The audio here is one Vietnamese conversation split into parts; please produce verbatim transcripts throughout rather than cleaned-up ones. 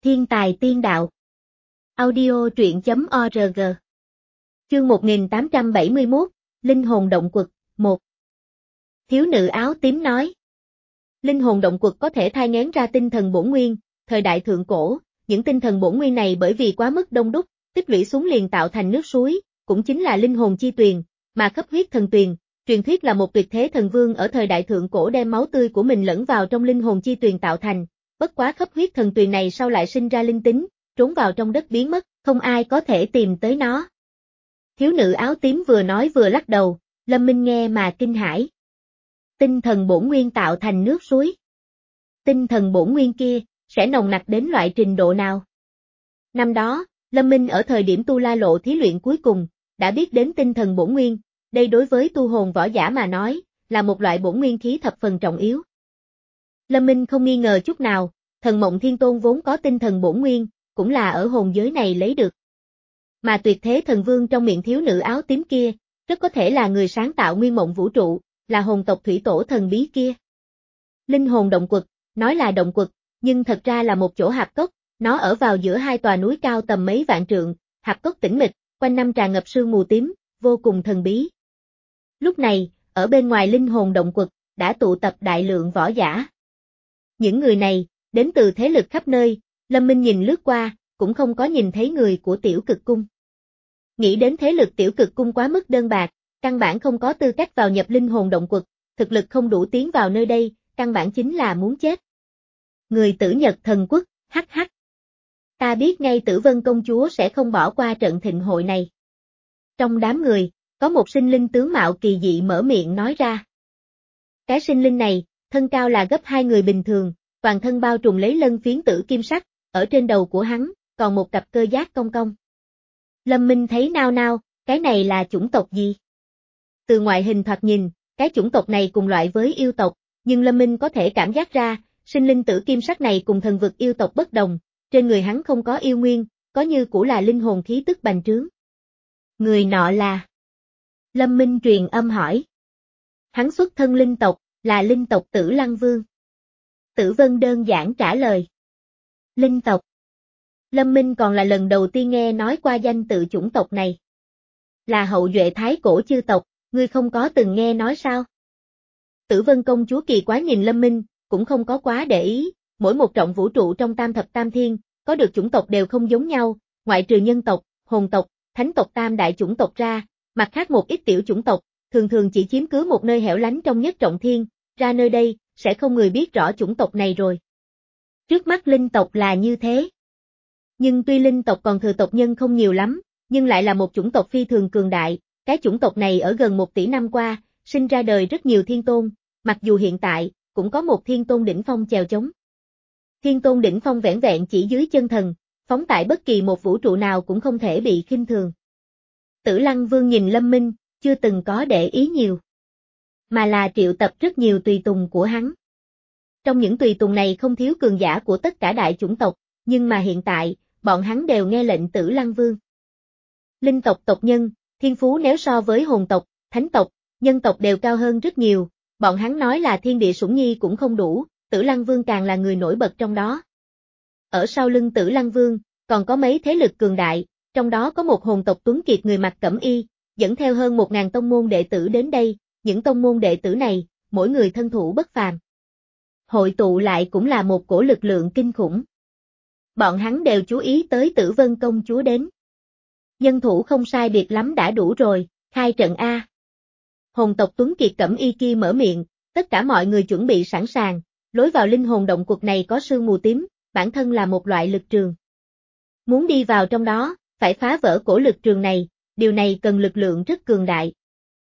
Thiên tài tiên đạo. Audio truyện chấm org. Chương một nghìn tám trăm bảy mươi mốt, Linh hồn động quật, một. Thiếu nữ áo tím nói. Linh hồn động quật có thể thai nghén ra tinh thần bổn nguyên, thời đại thượng cổ, những tinh thần bổn nguyên này bởi vì quá mức đông đúc, tích lũy xuống liền tạo thành nước suối, cũng chính là linh hồn chi tuyền, mà khắp huyết thần tuyền, truyền thuyết là một tuyệt thế thần vương ở thời đại thượng cổ đem máu tươi của mình lẫn vào trong linh hồn chi tuyền tạo thành. Bất quá khắp huyết thần tuyền này sau lại sinh ra linh tính, trốn vào trong đất biến mất, không ai có thể tìm tới nó. Thiếu nữ áo tím vừa nói vừa lắc đầu, Lâm Minh nghe mà kinh hãi. Tinh thần bổn nguyên tạo thành nước suối. Tinh thần bổn nguyên kia, sẽ nồng nặc đến loại trình độ nào? Năm đó, Lâm Minh ở thời điểm tu la lộ thí luyện cuối cùng, đã biết đến tinh thần bổn nguyên, đây đối với tu hồn võ giả mà nói, là một loại bổn nguyên khí thập phần trọng yếu. Lâm Minh không nghi ngờ chút nào, thần mộng thiên tôn vốn có tinh thần bổn nguyên, cũng là ở hồn giới này lấy được. Mà tuyệt thế thần vương trong miệng thiếu nữ áo tím kia, rất có thể là người sáng tạo nguyên mộng vũ trụ, là hồn tộc thủy tổ thần bí kia. Linh hồn động quật, nói là động quật, nhưng thật ra là một chỗ hạp cốc, nó ở vào giữa hai tòa núi cao tầm mấy vạn trượng, hạp cốc tĩnh mịch, quanh năm tràn ngập sương mù tím, vô cùng thần bí. Lúc này, ở bên ngoài linh hồn động quật, đã tụ tập đại lượng võ giả. Những người này, đến từ thế lực khắp nơi, Lâm Minh nhìn lướt qua, cũng không có nhìn thấy người của tiểu cực cung. Nghĩ đến thế lực tiểu cực cung quá mức đơn bạc, căn bản không có tư cách vào nhập linh hồn động quật, thực lực không đủ tiến vào nơi đây, căn bản chính là muốn chết. Người Tử Nhật thần quốc, hắc hắc. Ta biết ngay Tử Vân công chúa sẽ không bỏ qua trận thịnh hội này. Trong đám người, có một sinh linh tướng mạo kỳ dị mở miệng nói ra. Cái sinh linh này, thân cao là gấp hai người bình thường, toàn thân bao trùm lấy lân phiến tử kim sắc, ở trên đầu của hắn, còn một cặp cơ giác cong cong. Lâm Minh thấy nao nao, cái này là chủng tộc gì? Từ ngoại hình thoạt nhìn, cái chủng tộc này cùng loại với yêu tộc, nhưng Lâm Minh có thể cảm giác ra, sinh linh tử kim sắc này cùng thần vực yêu tộc bất đồng, trên người hắn không có yêu nguyên, có như cũ là linh hồn khí tức bành trướng. Người nọ là... Lâm Minh truyền âm hỏi. Hắn xuất thân linh tộc, là linh tộc Tử Lăng Vương. Tử Vân đơn giản trả lời. Linh tộc. Lâm Minh còn là lần đầu tiên nghe nói qua danh tự chủng tộc này. Là hậu duệ thái cổ chư tộc, ngươi không có từng nghe nói sao? Tử Vân công chúa kỳ quái nhìn Lâm Minh, cũng không có quá để ý, mỗi một trọng vũ trụ trong tam thập tam thiên, có được chủng tộc đều không giống nhau, ngoại trừ nhân tộc, hồn tộc, thánh tộc tam đại chủng tộc ra, mặt khác một ít tiểu chủng tộc, thường thường chỉ chiếm cứ một nơi hẻo lánh trong nhất trọng thiên, ra nơi đây, sẽ không người biết rõ chủng tộc này rồi. Trước mắt linh tộc là như thế. Nhưng tuy linh tộc còn thừa tộc nhân không nhiều lắm, nhưng lại là một chủng tộc phi thường cường đại, cái chủng tộc này ở gần một tỷ năm qua, sinh ra đời rất nhiều thiên tôn, mặc dù hiện tại, cũng có một thiên tôn đỉnh phong chèo chống. Thiên tôn đỉnh phong vẻn vẹn chỉ dưới chân thần, phóng tại bất kỳ một vũ trụ nào cũng không thể bị khinh thường. Tử Lăng Vương nhìn Lâm Minh, chưa từng có để ý nhiều, mà là triệu tập rất nhiều tùy tùng của hắn. Trong những tùy tùng này không thiếu cường giả của tất cả đại chủng tộc, nhưng mà hiện tại, bọn hắn đều nghe lệnh Tử Lăng Vương. Linh tộc tộc nhân, thiên phú nếu so với hồn tộc, thánh tộc, nhân tộc đều cao hơn rất nhiều, bọn hắn nói là thiên địa sủng nhi cũng không đủ, Tử Lăng Vương càng là người nổi bật trong đó. Ở sau lưng Tử Lăng Vương, còn có mấy thế lực cường đại, trong đó có một hồn tộc tuấn kiệt người mặc cẩm y, dẫn theo hơn một ngàn tông môn đệ tử đến đây, những tông môn đệ tử này, mỗi người thân thủ bất phàm. Hội tụ lại cũng là một cổ lực lượng kinh khủng. Bọn hắn đều chú ý tới Tử Vân công chúa đến. Nhân thủ không sai biệt lắm đã đủ rồi, khai trận A. Hồn tộc tuấn kiệt cẩm y kia mở miệng, tất cả mọi người chuẩn bị sẵn sàng, lối vào linh hồn động quật này có sương mù tím, bản thân là một loại lực trường. Muốn đi vào trong đó, phải phá vỡ cổ lực trường này, điều này cần lực lượng rất cường đại.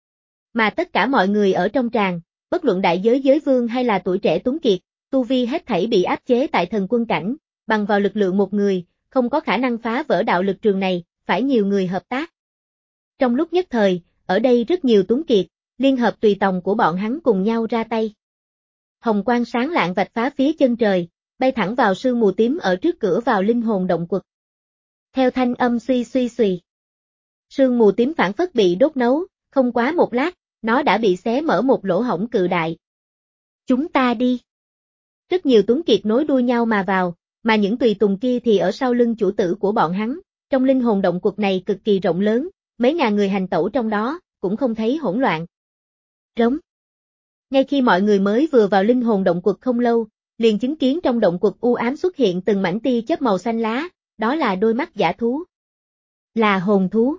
Mà tất cả mọi người ở trong tràng, bất luận đại giới giới vương hay là tuổi trẻ tuấn kiệt, tu vi hết thảy bị áp chế tại thần quân cảnh, bằng vào lực lượng một người, không có khả năng phá vỡ đạo lực trường này, phải nhiều người hợp tác. Trong lúc nhất thời, ở đây rất nhiều tuấn kiệt, liên hợp tùy tòng của bọn hắn cùng nhau ra tay. Hồng quang sáng lạng vạch phá phía chân trời, bay thẳng vào sương mù tím ở trước cửa vào linh hồn động quật. Theo thanh âm suy suy suy. Sương mù tím phản phất bị đốt nấu, không quá một lát, nó đã bị xé mở một lỗ hổng cự đại. Chúng ta đi. Rất nhiều tuấn kiệt nối đuôi nhau mà vào, mà những tùy tùng kia thì ở sau lưng chủ tử của bọn hắn, trong linh hồn động quật này cực kỳ rộng lớn, mấy ngàn người hành tẩu trong đó, cũng không thấy hỗn loạn. Rống. Ngay khi mọi người mới vừa vào linh hồn động quật không lâu, liền chứng kiến trong động quật u ám xuất hiện từng mảnh tia chớp màu xanh lá, đó là đôi mắt dã thú. Là hồn thú.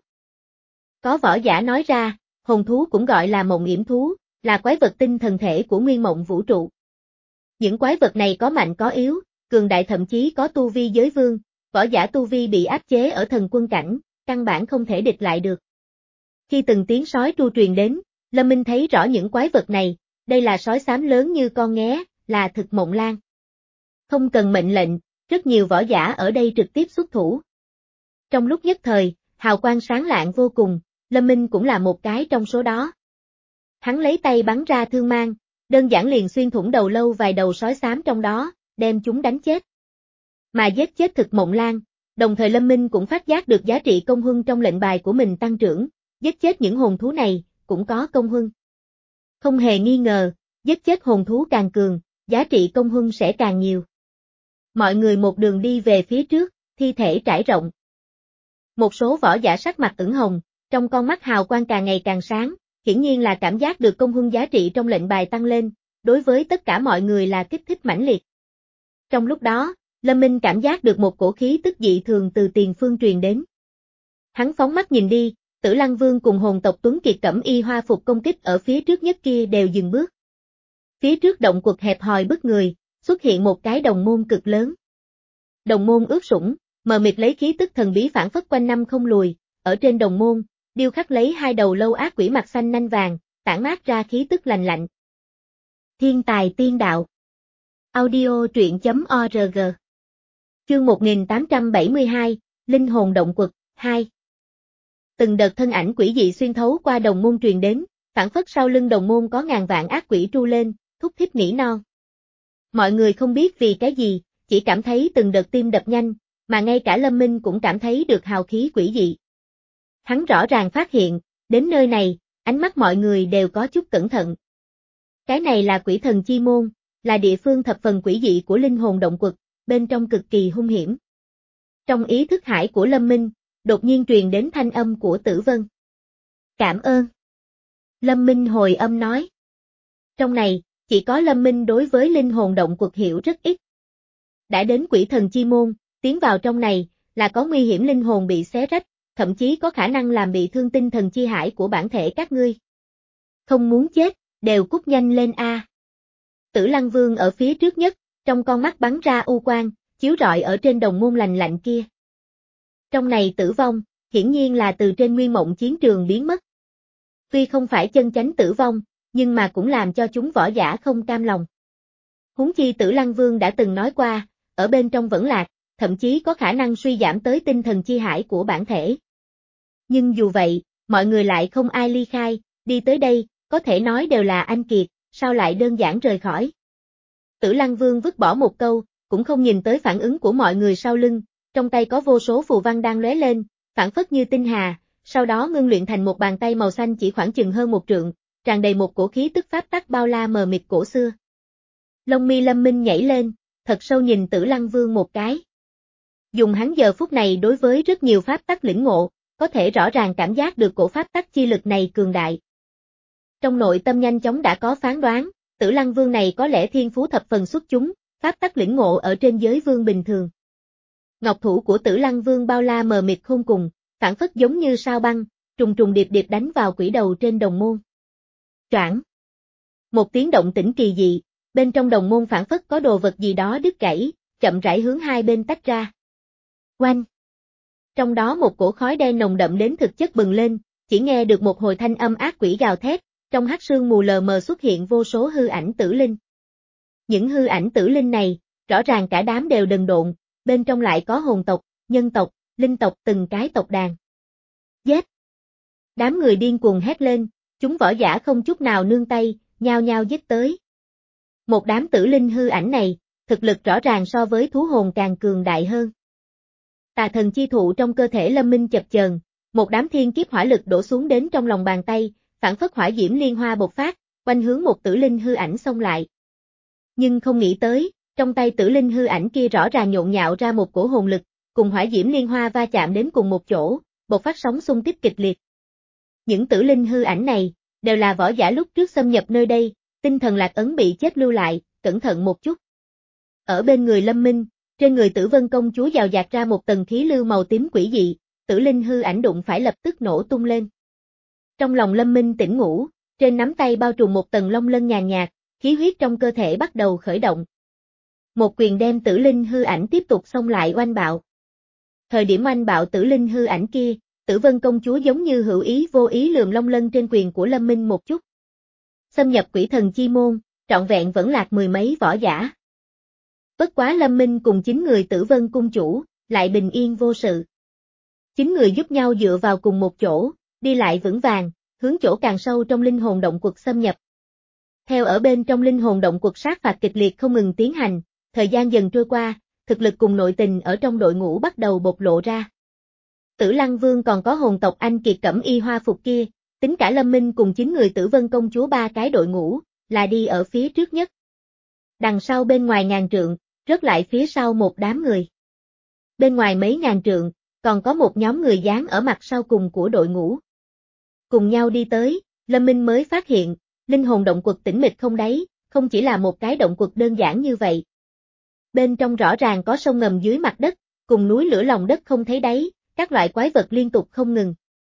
Có võ giả nói ra, hồn thú cũng gọi là mộng yểm thú, là quái vật tinh thần thể của nguyên mộng vũ trụ. Những quái vật này có mạnh có yếu, cường đại thậm chí có tu vi giới vương, võ giả tu vi bị áp chế ở thần quân cảnh, căn bản không thể địch lại được. Khi từng tiếng sói tru truyền đến, Lâm Minh thấy rõ những quái vật này, đây là sói xám lớn như con nghé, là thực mộng lang. Không cần mệnh lệnh, rất nhiều võ giả ở đây trực tiếp xuất thủ. Trong lúc nhất thời, hào quang sáng lạng vô cùng, Lâm Minh cũng là một cái trong số đó. Hắn lấy tay bắn ra thương mang, đơn giản liền xuyên thủng đầu lâu vài đầu sói xám trong đó, đem chúng đánh chết. Mà giết chết thực mộng lang, đồng thời Lâm Minh cũng phát giác được giá trị công huân trong lệnh bài của mình tăng trưởng, giết chết những hồn thú này, cũng có công huân. Không hề nghi ngờ, giết chết hồn thú càng cường, giá trị công huân sẽ càng nhiều. Mọi người một đường đi về phía trước, thi thể trải rộng. Một số võ giả sắc mặt ửng hồng, trong con mắt hào quang càng ngày càng sáng, hiển nhiên là cảm giác được công huân giá trị trong lệnh bài tăng lên, đối với tất cả mọi người là kích thích mãnh liệt. Trong lúc đó, Lâm Minh cảm giác được một cổ khí tức dị thường từ tiền phương truyền đến. Hắn phóng mắt nhìn đi, Tử Lăng Vương cùng hồn tộc Tuấn Kiệt cẩm y hoa phục công kích ở phía trước nhất kia đều dừng bước. Phía trước động quật hẹp hòi bức người, xuất hiện một cái đồng môn cực lớn. Đồng môn ướt sũng, mờ mịt lấy khí tức thần bí phản phất quanh năm không lùi, ở trên đồng môn, điêu khắc lấy hai đầu lâu ác quỷ mặt xanh nanh vàng, tản mát ra khí tức lành lạnh. Thiên tài tiên đạo. Audio truyện chấm org. Chương một nghìn tám trăm bảy mươi hai, Linh hồn động quật, hai. Từng đợt thân ảnh quỷ dị xuyên thấu qua đồng môn truyền đến, phản phất sau lưng đồng môn có ngàn vạn ác quỷ tru lên, thúc thích nỉ non. Mọi người không biết vì cái gì, chỉ cảm thấy từng đợt tim đập nhanh, mà ngay cả Lâm Minh cũng cảm thấy được hào khí quỷ dị. Hắn rõ ràng phát hiện, đến nơi này, ánh mắt mọi người đều có chút cẩn thận. Cái này là quỷ thần chi môn, là địa phương thập phần quỷ dị của linh hồn động quật, bên trong cực kỳ hung hiểm. Trong ý thức hải của Lâm Minh, đột nhiên truyền đến thanh âm của Tử Vân. Cảm ơn. Lâm Minh hồi âm nói. Trong này, chỉ có Lâm Minh đối với linh hồn động quật hiểu rất ít. Đã đến quỷ thần chi môn, tiến vào trong này, là có nguy hiểm linh hồn bị xé rách, thậm chí có khả năng làm bị thương tinh thần chi hải của bản thể các ngươi. Không muốn chết, đều cút nhanh lên a. Tử Lăng Vương ở phía trước nhất, trong con mắt bắn ra u quang, chiếu rọi ở trên đồng môn lành lạnh kia. Trong này tử vong, hiển nhiên là từ trên nguyên mộng chiến trường biến mất. Tuy không phải chân chánh tử vong, nhưng mà cũng làm cho chúng võ giả không cam lòng. Huống chi Tử Lăng Vương đã từng nói qua, ở bên trong vẫn lạc, thậm chí có khả năng suy giảm tới tinh thần chi hải của bản thể. Nhưng dù vậy, mọi người lại không ai ly khai, đi tới đây, có thể nói đều là anh kiệt, sao lại đơn giản rời khỏi. Tử Lăng Vương vứt bỏ một câu, cũng không nhìn tới phản ứng của mọi người sau lưng, trong tay có vô số phù văn đang lóe lên, phản phất như tinh hà, sau đó ngưng luyện thành một bàn tay màu xanh chỉ khoảng chừng hơn một trượng, tràn đầy một cổ khí tức pháp tắc bao la mờ mịt cổ xưa. Lông mi Lâm Minh nhảy lên, thật sâu nhìn Tử Lăng Vương một cái. Dùng hắn giờ phút này đối với rất nhiều pháp tắc lĩnh ngộ, có thể rõ ràng cảm giác được cổ pháp tắc chi lực này cường đại. Trong nội tâm nhanh chóng đã có phán đoán, Tử Lăng Vương này có lẽ thiên phú thập phần xuất chúng, pháp tắc lĩnh ngộ ở trên giới vương bình thường. Ngọc thủ của Tử Lăng Vương bao la mờ mịt khôn cùng, phản phất giống như sao băng, trùng trùng điệp điệp đánh vào quỷ đầu trên đồng môn. Choảng. Một tiếng động tĩnh kỳ dị, bên trong đồng môn phản phất có đồ vật gì đó đứt gãy, chậm rãi hướng hai bên tách ra. Oanh. Trong đó một cổ khói đen nồng đậm đến thực chất bừng lên, chỉ nghe được một hồi thanh âm ác quỷ gào thét, trong hắc sương mù lờ mờ xuất hiện vô số hư ảnh tử linh. Những hư ảnh tử linh này, rõ ràng cả đám đều đần độn, bên trong lại có hồn tộc, nhân tộc, linh tộc từng cái tộc đàn. Giết! Đám người điên cuồng hét lên, chúng võ giả không chút nào nương tay, nhao nhao giết tới. Một đám tử linh hư ảnh này, thực lực rõ ràng so với thú hồn càng cường đại hơn. Tà thần chi thụ trong cơ thể Lâm Minh chập chờn, một đám thiên kiếp hỏa lực đổ xuống đến trong lòng bàn tay, phản phất hỏa diễm liên hoa bộc phát, quanh hướng một tử linh hư ảnh xông lại. Nhưng không nghĩ tới, Trong tay tử linh hư ảnh kia rõ ràng nhộn nhạo ra một cổ hồn lực, cùng hỏa diễm liên hoa va chạm đến cùng một chỗ, bộc phát sóng xung kích kịch liệt. Những tử linh hư ảnh này, đều là võ giả lúc trước xâm nhập nơi đây, tinh thần lạc ấn bị chết lưu lại, cẩn thận một chút. Ở bên người Lâm Minh, trên người Tử Vân công chúa dào dạt ra một tầng khí lưu màu tím quỷ dị, tử linh hư ảnh đụng phải lập tức nổ tung lên. Trong lòng Lâm Minh tỉnh ngủ, trên nắm tay bao trùm một tầng long lân nhàn nhạt, khí huyết trong cơ thể bắt đầu khởi động. Một quyền đem tử linh hư ảnh tiếp tục xông lại oanh bạo. Thời điểm oanh bạo tử linh hư ảnh kia, Tử Vân công chúa giống như hữu ý vô ý lườm long lân trên quyền của Lâm Minh một chút. Xâm nhập quỷ thần chi môn, trọn vẹn vẫn lạc mười mấy võ giả. Bất quá Lâm Minh cùng chín người Tử Vân cung chủ, lại bình yên vô sự. Chín người giúp nhau dựa vào cùng một chỗ, đi lại vững vàng, hướng chỗ càng sâu trong linh hồn động quật xâm nhập. Theo ở bên trong linh hồn động quật sát phạt kịch liệt không ngừng tiến hành, thời gian dần trôi qua, thực lực cùng nội tình ở trong đội ngũ bắt đầu bộc lộ ra. Tử Lăng Vương còn có hồn tộc anh kiệt cẩm y hoa phục kia, tính cả Lâm Minh cùng chín người Tử Vân công chúa ba cái đội ngũ, là đi ở phía trước nhất. Đằng sau bên ngoài ngàn trượng, rớt lại phía sau một đám người. Bên ngoài mấy ngàn trượng, còn có một nhóm người dán ở mặt sau cùng của đội ngũ. Cùng nhau đi tới, Lâm Minh mới phát hiện, linh hồn động quật tĩnh mịch không đáy, không chỉ là một cái động quật đơn giản như vậy. Bên trong rõ ràng có sông ngầm dưới mặt đất, cùng núi lửa lòng đất không thấy đáy, các loại quái vật liên tục không ngừng.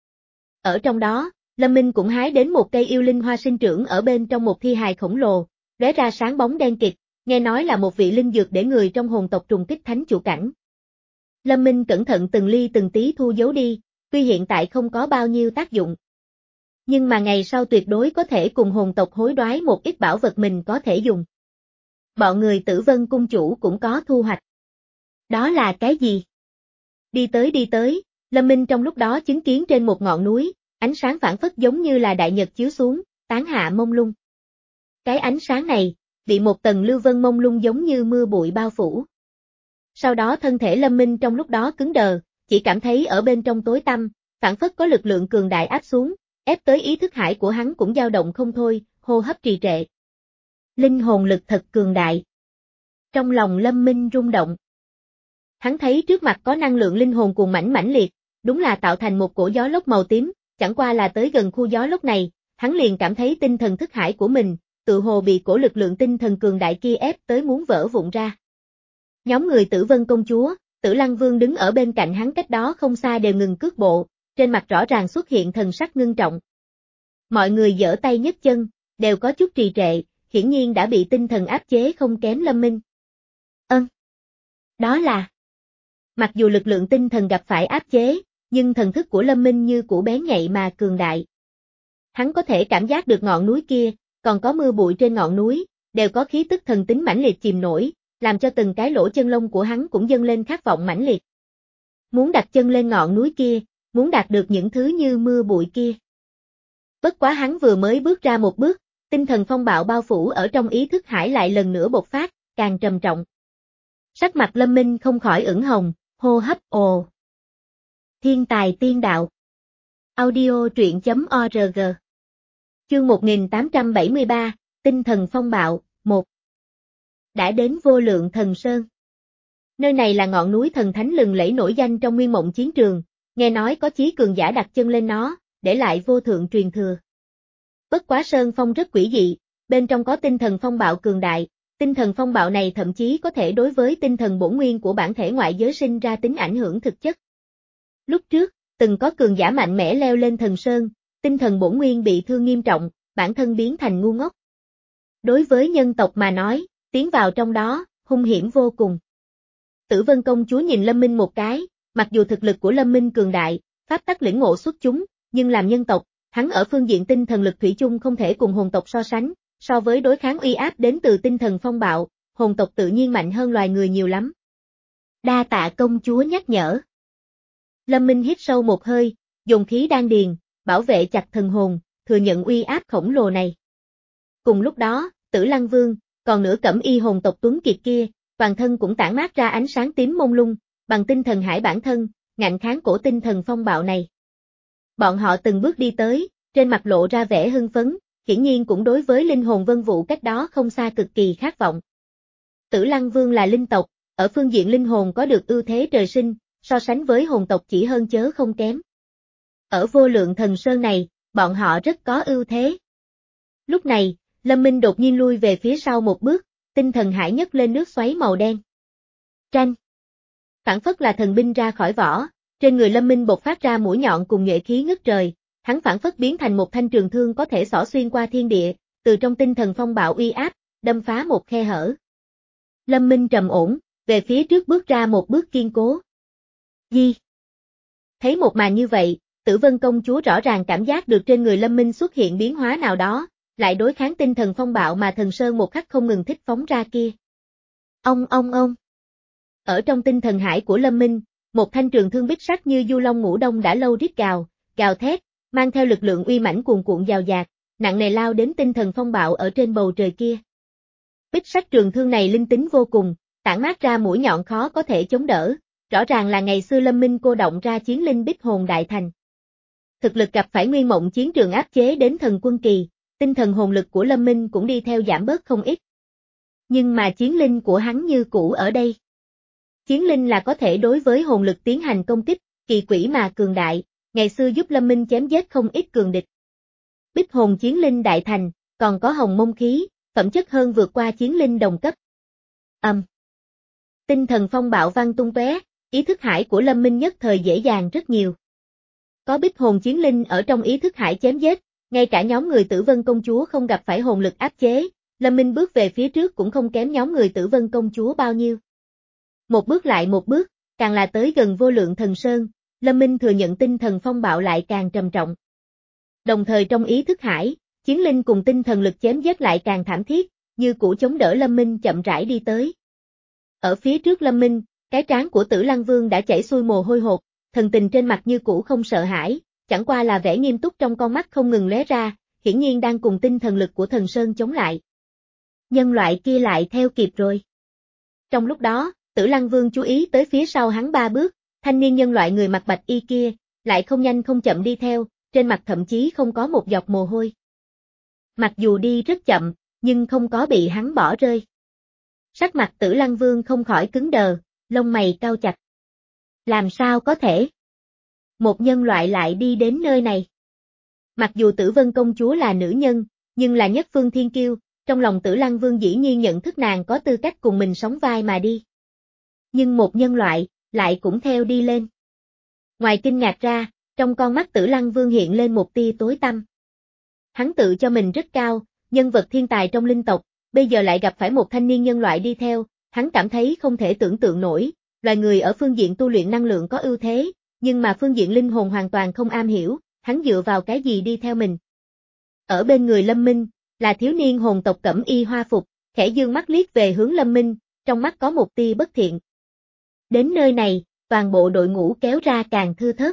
Ở trong đó, Lâm Minh cũng hái đến một cây yêu linh hoa sinh trưởng ở bên trong một thi hài khổng lồ, lóe ra sáng bóng đen kịt, nghe nói là một vị linh dược để người trong hồn tộc trùng kích thánh chủ cảnh. Lâm Minh cẩn thận từng ly từng tí thu giấu đi, tuy hiện tại không có bao nhiêu tác dụng. Nhưng mà ngày sau tuyệt đối có thể cùng hồn tộc hối đoái một ít bảo vật mình có thể dùng. Bọn người Tử Vân cung chủ cũng có thu hoạch. Đó là cái gì? Đi tới đi tới, Lâm Minh trong lúc đó chứng kiến trên một ngọn núi, ánh sáng phản phất giống như là đại nhật chiếu xuống, tán hạ mông lung. Cái ánh sáng này, bị một tầng lưu vân mông lung giống như mưa bụi bao phủ. Sau đó thân thể Lâm Minh trong lúc đó cứng đờ, chỉ cảm thấy ở bên trong tối tăm, phản phất có lực lượng cường đại áp xuống, ép tới ý thức hải của hắn cũng dao động không thôi, hô hấp trì trệ. Linh hồn lực thật cường đại. Trong lòng Lâm Minh rung động. Hắn thấy trước mặt có năng lượng linh hồn cuồng mãnh mãnh liệt, đúng là tạo thành một cổ gió lốc màu tím, chẳng qua là tới gần khu gió lốc này, hắn liền cảm thấy tinh thần thức hải của mình, tự hồ bị cổ lực lượng tinh thần cường đại kia ép tới muốn vỡ vụn ra. Nhóm người Tử Vân công chúa, Tử Lăng Vương đứng ở bên cạnh hắn cách đó không xa đều ngừng cước bộ, trên mặt rõ ràng xuất hiện thần sắc ngưng trọng. Mọi người giở tay nhấc chân, đều có chút trì trệ, hiển nhiên đã bị tinh thần áp chế không kém Lâm Minh. Ân. Đó là. Mặc dù lực lượng tinh thần gặp phải áp chế, nhưng thần thức của Lâm Minh như củ bén nhạy mà cường đại. Hắn có thể cảm giác được ngọn núi kia, còn có mưa bụi trên ngọn núi, đều có khí tức thần tính mãnh liệt chìm nổi, làm cho từng cái lỗ chân lông của hắn cũng dâng lên khát vọng mãnh liệt. Muốn đặt chân lên ngọn núi kia, muốn đạt được những thứ như mưa bụi kia. Bất quá hắn vừa mới bước ra một bước, tinh thần phong bạo bao phủ ở trong ý thức hải lại lần nữa bộc phát, càng trầm trọng. Sắc mặt Lâm Minh không khỏi ửng hồng, hô hấp ồ. Thiên tài tiên đạo. Audio truyện chấm org. Chương một nghìn tám trăm bảy mươi ba, Tinh thần phong bạo, một. Đã đến Vô Lượng Thần Sơn. Nơi này là ngọn núi thần thánh lừng lẫy nổi danh trong nguyên mộng chiến trường, nghe nói có chí cường giả đặt chân lên nó, để lại vô thượng truyền thừa. Bất quá sơn phong rất quỷ dị, bên trong có tinh thần phong bạo cường đại, tinh thần phong bạo này thậm chí có thể đối với tinh thần bổn nguyên của bản thể ngoại giới sinh ra tính ảnh hưởng thực chất. Lúc trước, từng có cường giả mạnh mẽ leo lên thần sơn, tinh thần bổn nguyên bị thương nghiêm trọng, bản thân biến thành ngu ngốc. Đối với nhân tộc mà nói, tiến vào trong đó, hung hiểm vô cùng. Tử Vân công chúa nhìn Lâm Minh một cái, mặc dù thực lực của Lâm Minh cường đại, pháp tắc lĩnh ngộ xuất chúng, nhưng làm nhân tộc, hắn ở phương diện tinh thần lực thủy chung không thể cùng hồn tộc so sánh, so với đối kháng uy áp đến từ tinh thần phong bạo, hồn tộc tự nhiên mạnh hơn loài người nhiều lắm. Đa tạ công chúa nhắc nhở. Lâm Minh hít sâu một hơi, dùng khí đan điền, bảo vệ chặt thần hồn, thừa nhận uy áp khổng lồ này. Cùng lúc đó, Tử Lăng Vương, còn nửa cẩm y hồn tộc tuấn kiệt kia, toàn thân cũng tản mát ra ánh sáng tím mông lung, bằng tinh thần hải bản thân, ngạnh kháng cổ tinh thần phong bạo này. Bọn họ từng bước đi tới, trên mặt lộ ra vẻ hưng phấn, hiển nhiên cũng đối với linh hồn vân vụ cách đó không xa cực kỳ khát vọng. Tử Lăng Vương là linh tộc, ở phương diện linh hồn có được ưu thế trời sinh, so sánh với hồn tộc chỉ hơn chớ không kém. Ở vô lượng thần sơn này, bọn họ rất có ưu thế. Lúc này, Lâm Minh đột nhiên lui về phía sau một bước, tinh thần hải nhấc lên nước xoáy màu đen. Tranh. Phản phất là thần binh ra khỏi vỏ, trên người Lâm Minh bộc phát ra mũi nhọn cùng nhuệ khí ngất trời, hắn phản phất biến thành một thanh trường thương có thể xỏ xuyên qua thiên địa, từ trong tinh thần phong bạo uy áp, đâm phá một khe hở. Lâm Minh trầm ổn, về phía trước bước ra một bước kiên cố. Di. Thấy một màn như vậy, Tử Vân công chúa rõ ràng cảm giác được trên người Lâm Minh xuất hiện biến hóa nào đó, lại đối kháng tinh thần phong bạo mà thần sơn một khắc không ngừng thích phóng ra kia. Ông ông ông. Ở trong tinh thần hải của Lâm Minh, một thanh trường thương bích sắc như du long ngũ đông đã lâu rít gào, gào thét, mang theo lực lượng uy mãnh cuồn cuộn dào dạt, nặng nề lao đến tinh thần phong bạo ở trên bầu trời kia. Bích sắc trường thương này linh tính vô cùng, tản mát ra mũi nhọn khó có thể chống đỡ, rõ ràng là ngày xưa Lâm Minh cô động ra chiến linh Bích Hồn Đại Thành. Thực lực gặp phải Nguyên Mộng chiến trường áp chế đến thần quân kỳ, tinh thần hồn lực của Lâm Minh cũng đi theo giảm bớt không ít. Nhưng mà chiến linh của hắn như cũ ở đây. Chiến linh là có thể đối với hồn lực tiến hành công kích, kỳ quỷ mà cường đại, ngày xưa giúp Lâm Minh chém giết không ít cường địch. Bích Hồn chiến linh đại thành, còn có hồng mông khí, phẩm chất hơn vượt qua chiến linh đồng cấp. Âm. Um. Tinh thần phong bạo vang tung tóe, ý thức hải của Lâm Minh nhất thời dễ dàng rất nhiều. Có Bích Hồn chiến linh ở trong ý thức hải chém giết, ngay cả nhóm người Tử Vân công chúa không gặp phải hồn lực áp chế, Lâm Minh bước về phía trước cũng không kém nhóm người Tử Vân công chúa bao nhiêu. Một bước lại một bước, càng là tới gần vô lượng thần sơn, Lâm Minh thừa nhận tinh thần phong bạo lại càng trầm trọng. Đồng thời trong ý thức hải, chiến linh cùng tinh thần lực chém giết lại càng thảm thiết, như cũ chống đỡ Lâm Minh chậm rãi đi tới. Ở phía trước Lâm Minh, cái trán của Tử Lăng Vương đã chảy xuôi mồ hôi hột, thần tình trên mặt như cũ không sợ hãi, chẳng qua là vẻ nghiêm túc trong con mắt không ngừng lóe ra, hiển nhiên đang cùng tinh thần lực của thần sơn chống lại. Nhân loại kia lại theo kịp rồi. Trong lúc đó, Tử Lăng Vương chú ý tới phía sau hắn ba bước, thanh niên nhân loại người mặc bạch y kia, lại không nhanh không chậm đi theo, trên mặt thậm chí không có một giọt mồ hôi. Mặc dù đi rất chậm, nhưng không có bị hắn bỏ rơi. Sắc mặt Tử Lăng Vương không khỏi cứng đờ, lông mày cau chặt. Làm sao có thể? Một nhân loại lại đi đến nơi này. Mặc dù Tử Vân công chúa là nữ nhân, nhưng là nhất phương thiên kiêu, trong lòng Tử Lăng Vương dĩ nhiên nhận thức nàng có tư cách cùng mình sóng vai mà đi. Nhưng một nhân loại, lại cũng theo đi lên. Ngoài kinh ngạc ra, trong con mắt Tử Lăng Vương hiện lên một tia tối tăm. Hắn tự cho mình rất cao, nhân vật thiên tài trong linh tộc, bây giờ lại gặp phải một thanh niên nhân loại đi theo, hắn cảm thấy không thể tưởng tượng nổi, loài người ở phương diện tu luyện năng lượng có ưu thế, nhưng mà phương diện linh hồn hoàn toàn không am hiểu, hắn dựa vào cái gì đi theo mình. Ở bên người Lâm Minh, là thiếu niên hồn tộc cẩm y hoa phục, khẽ dương mắt liếc về hướng Lâm Minh, trong mắt có một tia bất thiện. Đến nơi này, toàn bộ đội ngũ kéo ra càng thưa thớt.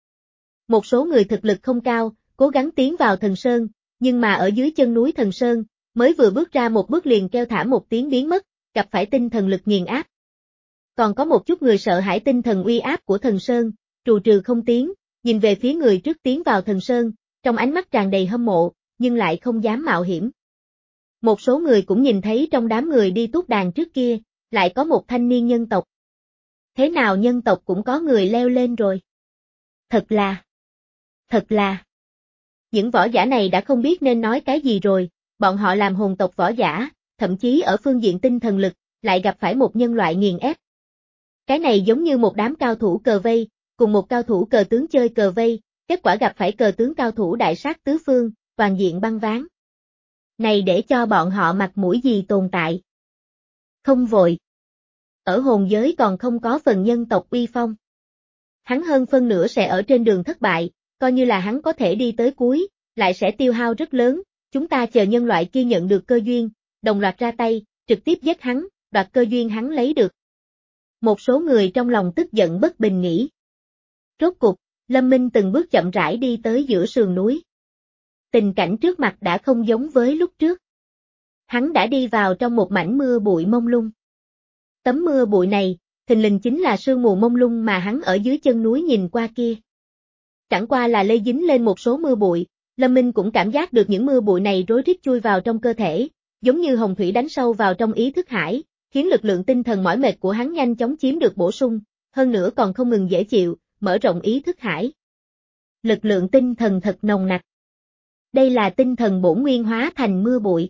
Một số người thực lực không cao, cố gắng tiến vào thần sơn, nhưng mà ở dưới chân núi thần sơn, mới vừa bước ra một bước liền kêu thảm một tiếng biến mất, gặp phải tinh thần lực nghiền áp. Còn có một chút người sợ hãi tinh thần uy áp của thần sơn, trù trừ không tiến, nhìn về phía người trước tiến vào thần sơn, trong ánh mắt tràn đầy hâm mộ, nhưng lại không dám mạo hiểm. Một số người cũng nhìn thấy trong đám người đi tuốt đàn trước kia, lại có một thanh niên nhân tộc. Thế nào nhân tộc cũng có người leo lên rồi. Thật là, thật là. Những võ giả này đã không biết nên nói cái gì rồi, bọn họ làm hồn tộc võ giả, thậm chí ở phương diện tinh thần lực, lại gặp phải một nhân loại nghiền ép. Cái này giống như một đám cao thủ cờ vây, cùng một cao thủ cờ tướng chơi cờ vây, kết quả gặp phải cờ tướng cao thủ đại sát tứ phương, toàn diện băng ván. Này để cho bọn họ mặt mũi gì tồn tại. Không vội. Ở hồn giới còn không có phần nhân tộc uy phong. Hắn hơn phân nửa sẽ ở trên đường thất bại, coi như là hắn có thể đi tới cuối, lại sẽ tiêu hao rất lớn, chúng ta chờ nhân loại kia nhận được cơ duyên, đồng loạt ra tay, trực tiếp giết hắn, đoạt cơ duyên hắn lấy được. Một số người trong lòng tức giận bất bình nghĩ. Rốt cục, Lâm Minh từng bước chậm rãi đi tới giữa sườn núi. Tình cảnh trước mặt đã không giống với lúc trước. Hắn đã đi vào trong một mảnh mưa bụi mông lung. Tấm mưa bụi này, thình lình chính là sương mù mông lung mà hắn ở dưới chân núi nhìn qua kia. Chẳng qua là lây dính lên một số mưa bụi, Lâm Minh cũng cảm giác được những mưa bụi này rối rít chui vào trong cơ thể, giống như hồng thủy đánh sâu vào trong ý thức hải, khiến lực lượng tinh thần mỏi mệt của hắn nhanh chóng chiếm được bổ sung, hơn nữa còn không ngừng dễ chịu, mở rộng ý thức hải. Lực lượng tinh thần thật nồng nặc. Đây là tinh thần bổn nguyên hóa thành mưa bụi.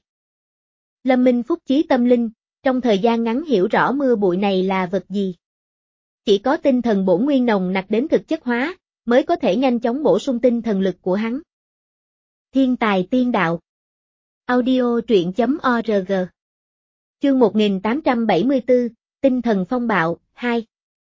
Lâm Minh phúc chí tâm linh, trong thời gian ngắn hiểu rõ mưa bụi này là vật gì. Chỉ có tinh thần bổn nguyên nồng nặc đến thực chất hóa, mới có thể nhanh chóng bổ sung tinh thần lực của hắn. Thiên tài tiên đạo. Audio truyện chấm org. Chương một nghìn tám trăm bảy mươi tư, Tinh thần phong bạo, hai.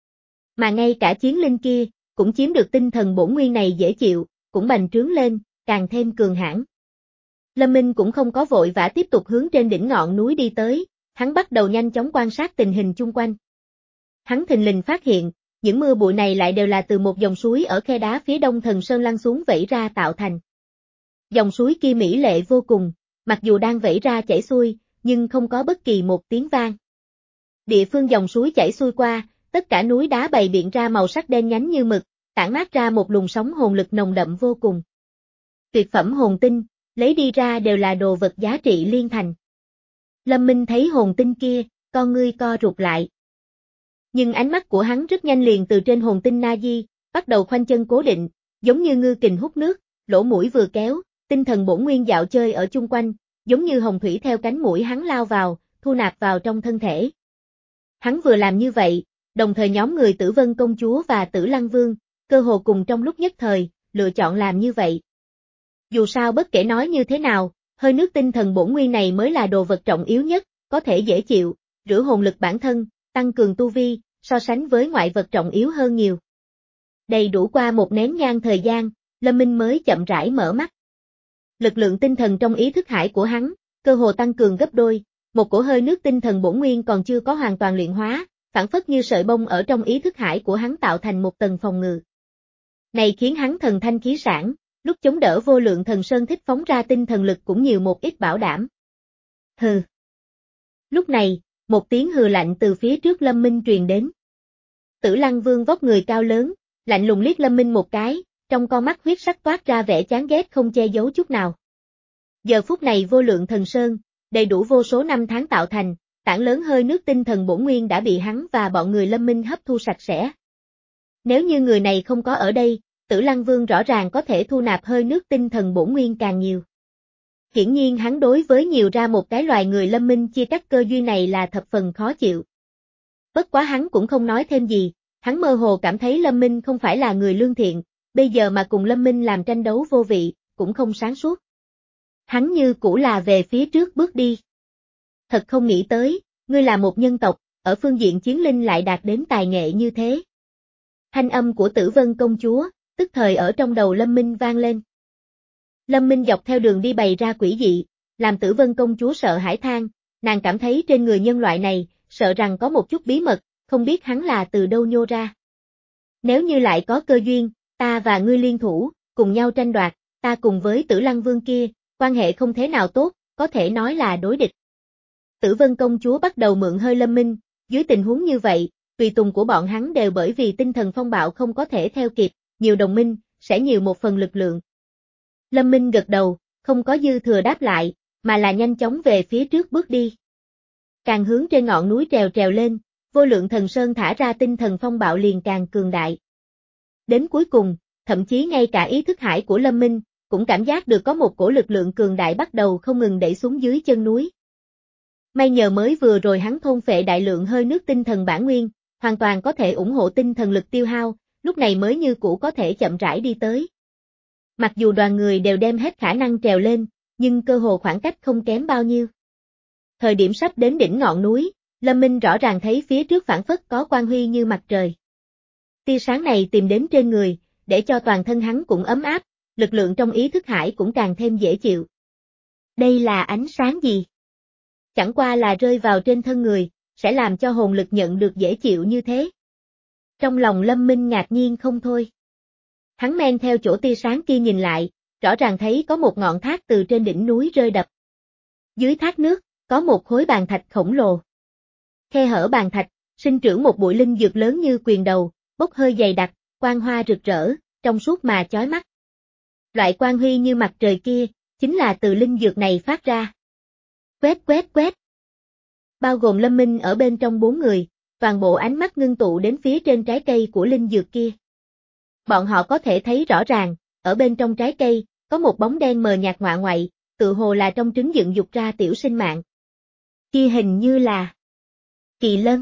Mà ngay cả chiến linh kia, cũng chiếm được tinh thần bổn nguyên này dễ chịu, cũng bành trướng lên, càng thêm cường hãn. Lâm Minh cũng không có vội vã tiếp tục hướng trên đỉnh ngọn núi đi tới, hắn bắt đầu nhanh chóng quan sát tình hình chung quanh. Hắn thình lình phát hiện, những mưa bụi này lại đều là từ một dòng suối ở khe đá phía đông thần sơn lăn xuống vẩy ra tạo thành. Dòng suối kia mỹ lệ vô cùng, mặc dù đang vẩy ra chảy xuôi, nhưng không có bất kỳ một tiếng vang. Địa phương dòng suối chảy xuôi qua, tất cả núi đá bày biện ra màu sắc đen nhánh như mực, tản mát ra một luồng sóng hồn lực nồng đậm vô cùng. Tuyệt phẩm hồn tinh, lấy đi ra đều là đồ vật giá trị liên thành. Lâm Minh thấy hồn tinh kia, con ngươi co rụt lại. Nhưng ánh mắt của hắn rất nhanh liền từ trên hồn tinh Na Di, bắt đầu khoanh chân cố định, giống như ngư kình hút nước, lỗ mũi vừa kéo, tinh thần bổn nguyên dạo chơi ở chung quanh, giống như hồng thủy theo cánh mũi hắn lao vào, thu nạp vào trong thân thể. Hắn vừa làm như vậy, đồng thời nhóm người Tử Vân Công Chúa và Tử Lăng Vương, cơ hồ cùng trong lúc nhất thời, lựa chọn làm như vậy. Dù sao bất kể nói như thế nào, hơi nước tinh thần bổn nguyên này mới là đồ vật trọng yếu nhất, có thể dễ chịu, rửa hồn lực bản thân, tăng cường tu vi, so sánh với ngoại vật trọng yếu hơn nhiều. Đầy đủ qua một nén nhang thời gian, Lâm Minh mới chậm rãi mở mắt. Lực lượng tinh thần trong ý thức hải của hắn, cơ hồ tăng cường gấp đôi, một cổ hơi nước tinh thần bổn nguyên còn chưa có hoàn toàn luyện hóa, phản phất như sợi bông ở trong ý thức hải của hắn tạo thành một tầng phòng ngự. Này khiến hắn thần thanh khí sảng, lúc chống đỡ vô lượng thần sơn thích phóng ra tinh thần lực cũng nhiều một ít bảo đảm. Hừ. Lúc này, một tiếng hừ lạnh từ phía trước Lâm Minh truyền đến. Tử Lăng Vương vóc người cao lớn, lạnh lùng liếc Lâm Minh một cái, trong con mắt huyết sắc toát ra vẻ chán ghét không che giấu chút nào. Giờ phút này vô lượng thần sơn, đầy đủ vô số năm tháng tạo thành, tảng lớn hơi nước tinh thần bổn nguyên đã bị hắn và bọn người Lâm Minh hấp thu sạch sẽ. Nếu như người này không có ở đây, Tử Lăng Vương rõ ràng có thể thu nạp hơi nước tinh thần bổn nguyên càng nhiều. Hiển nhiên hắn đối với nhiều ra một cái loài người Lâm Minh chia cắt cơ duyên này là thập phần khó chịu. Bất quá hắn cũng không nói thêm gì, hắn mơ hồ cảm thấy Lâm Minh không phải là người lương thiện, bây giờ mà cùng Lâm Minh làm tranh đấu vô vị, cũng không sáng suốt. Hắn như cũ là về phía trước bước đi. Thật không nghĩ tới, ngươi là một nhân tộc, ở phương diện chiến linh lại đạt đến tài nghệ như thế. Thanh âm của Tử Vân Công Chúa, tức thời ở trong đầu Lâm Minh vang lên. Lâm Minh dọc theo đường đi bày ra quỷ dị, làm Tử Vân Công Chúa sợ hãi than, nàng cảm thấy trên người nhân loại này, sợ rằng có một chút bí mật, không biết hắn là từ đâu nhô ra. Nếu như lại có cơ duyên, ta và ngươi liên thủ, cùng nhau tranh đoạt, ta cùng với Tử Lăng Vương kia, quan hệ không thế nào tốt, có thể nói là đối địch. Tử Vân Công Chúa bắt đầu mượn hơi Lâm Minh, dưới tình huống như vậy, tùy tùng của bọn hắn đều bởi vì tinh thần phong bạo không có thể theo kịp, nhiều đồng minh, sẽ nhiều một phần lực lượng. Lâm Minh gật đầu, không có dư thừa đáp lại, mà là nhanh chóng về phía trước bước đi. Càng hướng trên ngọn núi trèo trèo lên, vô lượng thần sơn thả ra tinh thần phong bạo liền càng cường đại. Đến cuối cùng, thậm chí ngay cả ý thức hải của Lâm Minh, cũng cảm giác được có một cổ lực lượng cường đại bắt đầu không ngừng đẩy xuống dưới chân núi. May nhờ mới vừa rồi hắn thôn phệ đại lượng hơi nước tinh thần bản nguyên, hoàn toàn có thể ủng hộ tinh thần lực tiêu hao, lúc này mới như cũ có thể chậm rãi đi tới. Mặc dù đoàn người đều đem hết khả năng trèo lên, nhưng cơ hồ khoảng cách không kém bao nhiêu. Thời điểm sắp đến đỉnh ngọn núi, Lâm Minh rõ ràng thấy phía trước phản phất có quang huy như mặt trời. Tia sáng này tìm đến trên người, để cho toàn thân hắn cũng ấm áp, lực lượng trong ý thức hải cũng càng thêm dễ chịu. Đây là ánh sáng gì? Chẳng qua là rơi vào trên thân người, sẽ làm cho hồn lực nhận được dễ chịu như thế. Trong lòng Lâm Minh ngạc nhiên không thôi. Hắn men theo chỗ tia sáng kia nhìn lại, rõ ràng thấy có một ngọn thác từ trên đỉnh núi rơi đập. Dưới thác nước, có một khối bàn thạch khổng lồ. Khe hở bàn thạch, sinh trưởng một bụi linh dược lớn như quyền đầu, bốc hơi dày đặc, quang hoa rực rỡ, trong suốt mà chói mắt. Loại quang huy như mặt trời kia, chính là từ linh dược này phát ra. Quét quét quét. bao gồm Lâm Minh ở bên trong bốn người, toàn bộ ánh mắt ngưng tụ đến phía trên trái cây của linh dược kia. Bọn họ có thể thấy rõ ràng, ở bên trong trái cây, có một bóng đen mờ nhạt ngoạ ngoại, tự hồ là trong trứng dựng dục ra tiểu sinh mạng. Kia hình như là kỳ lân.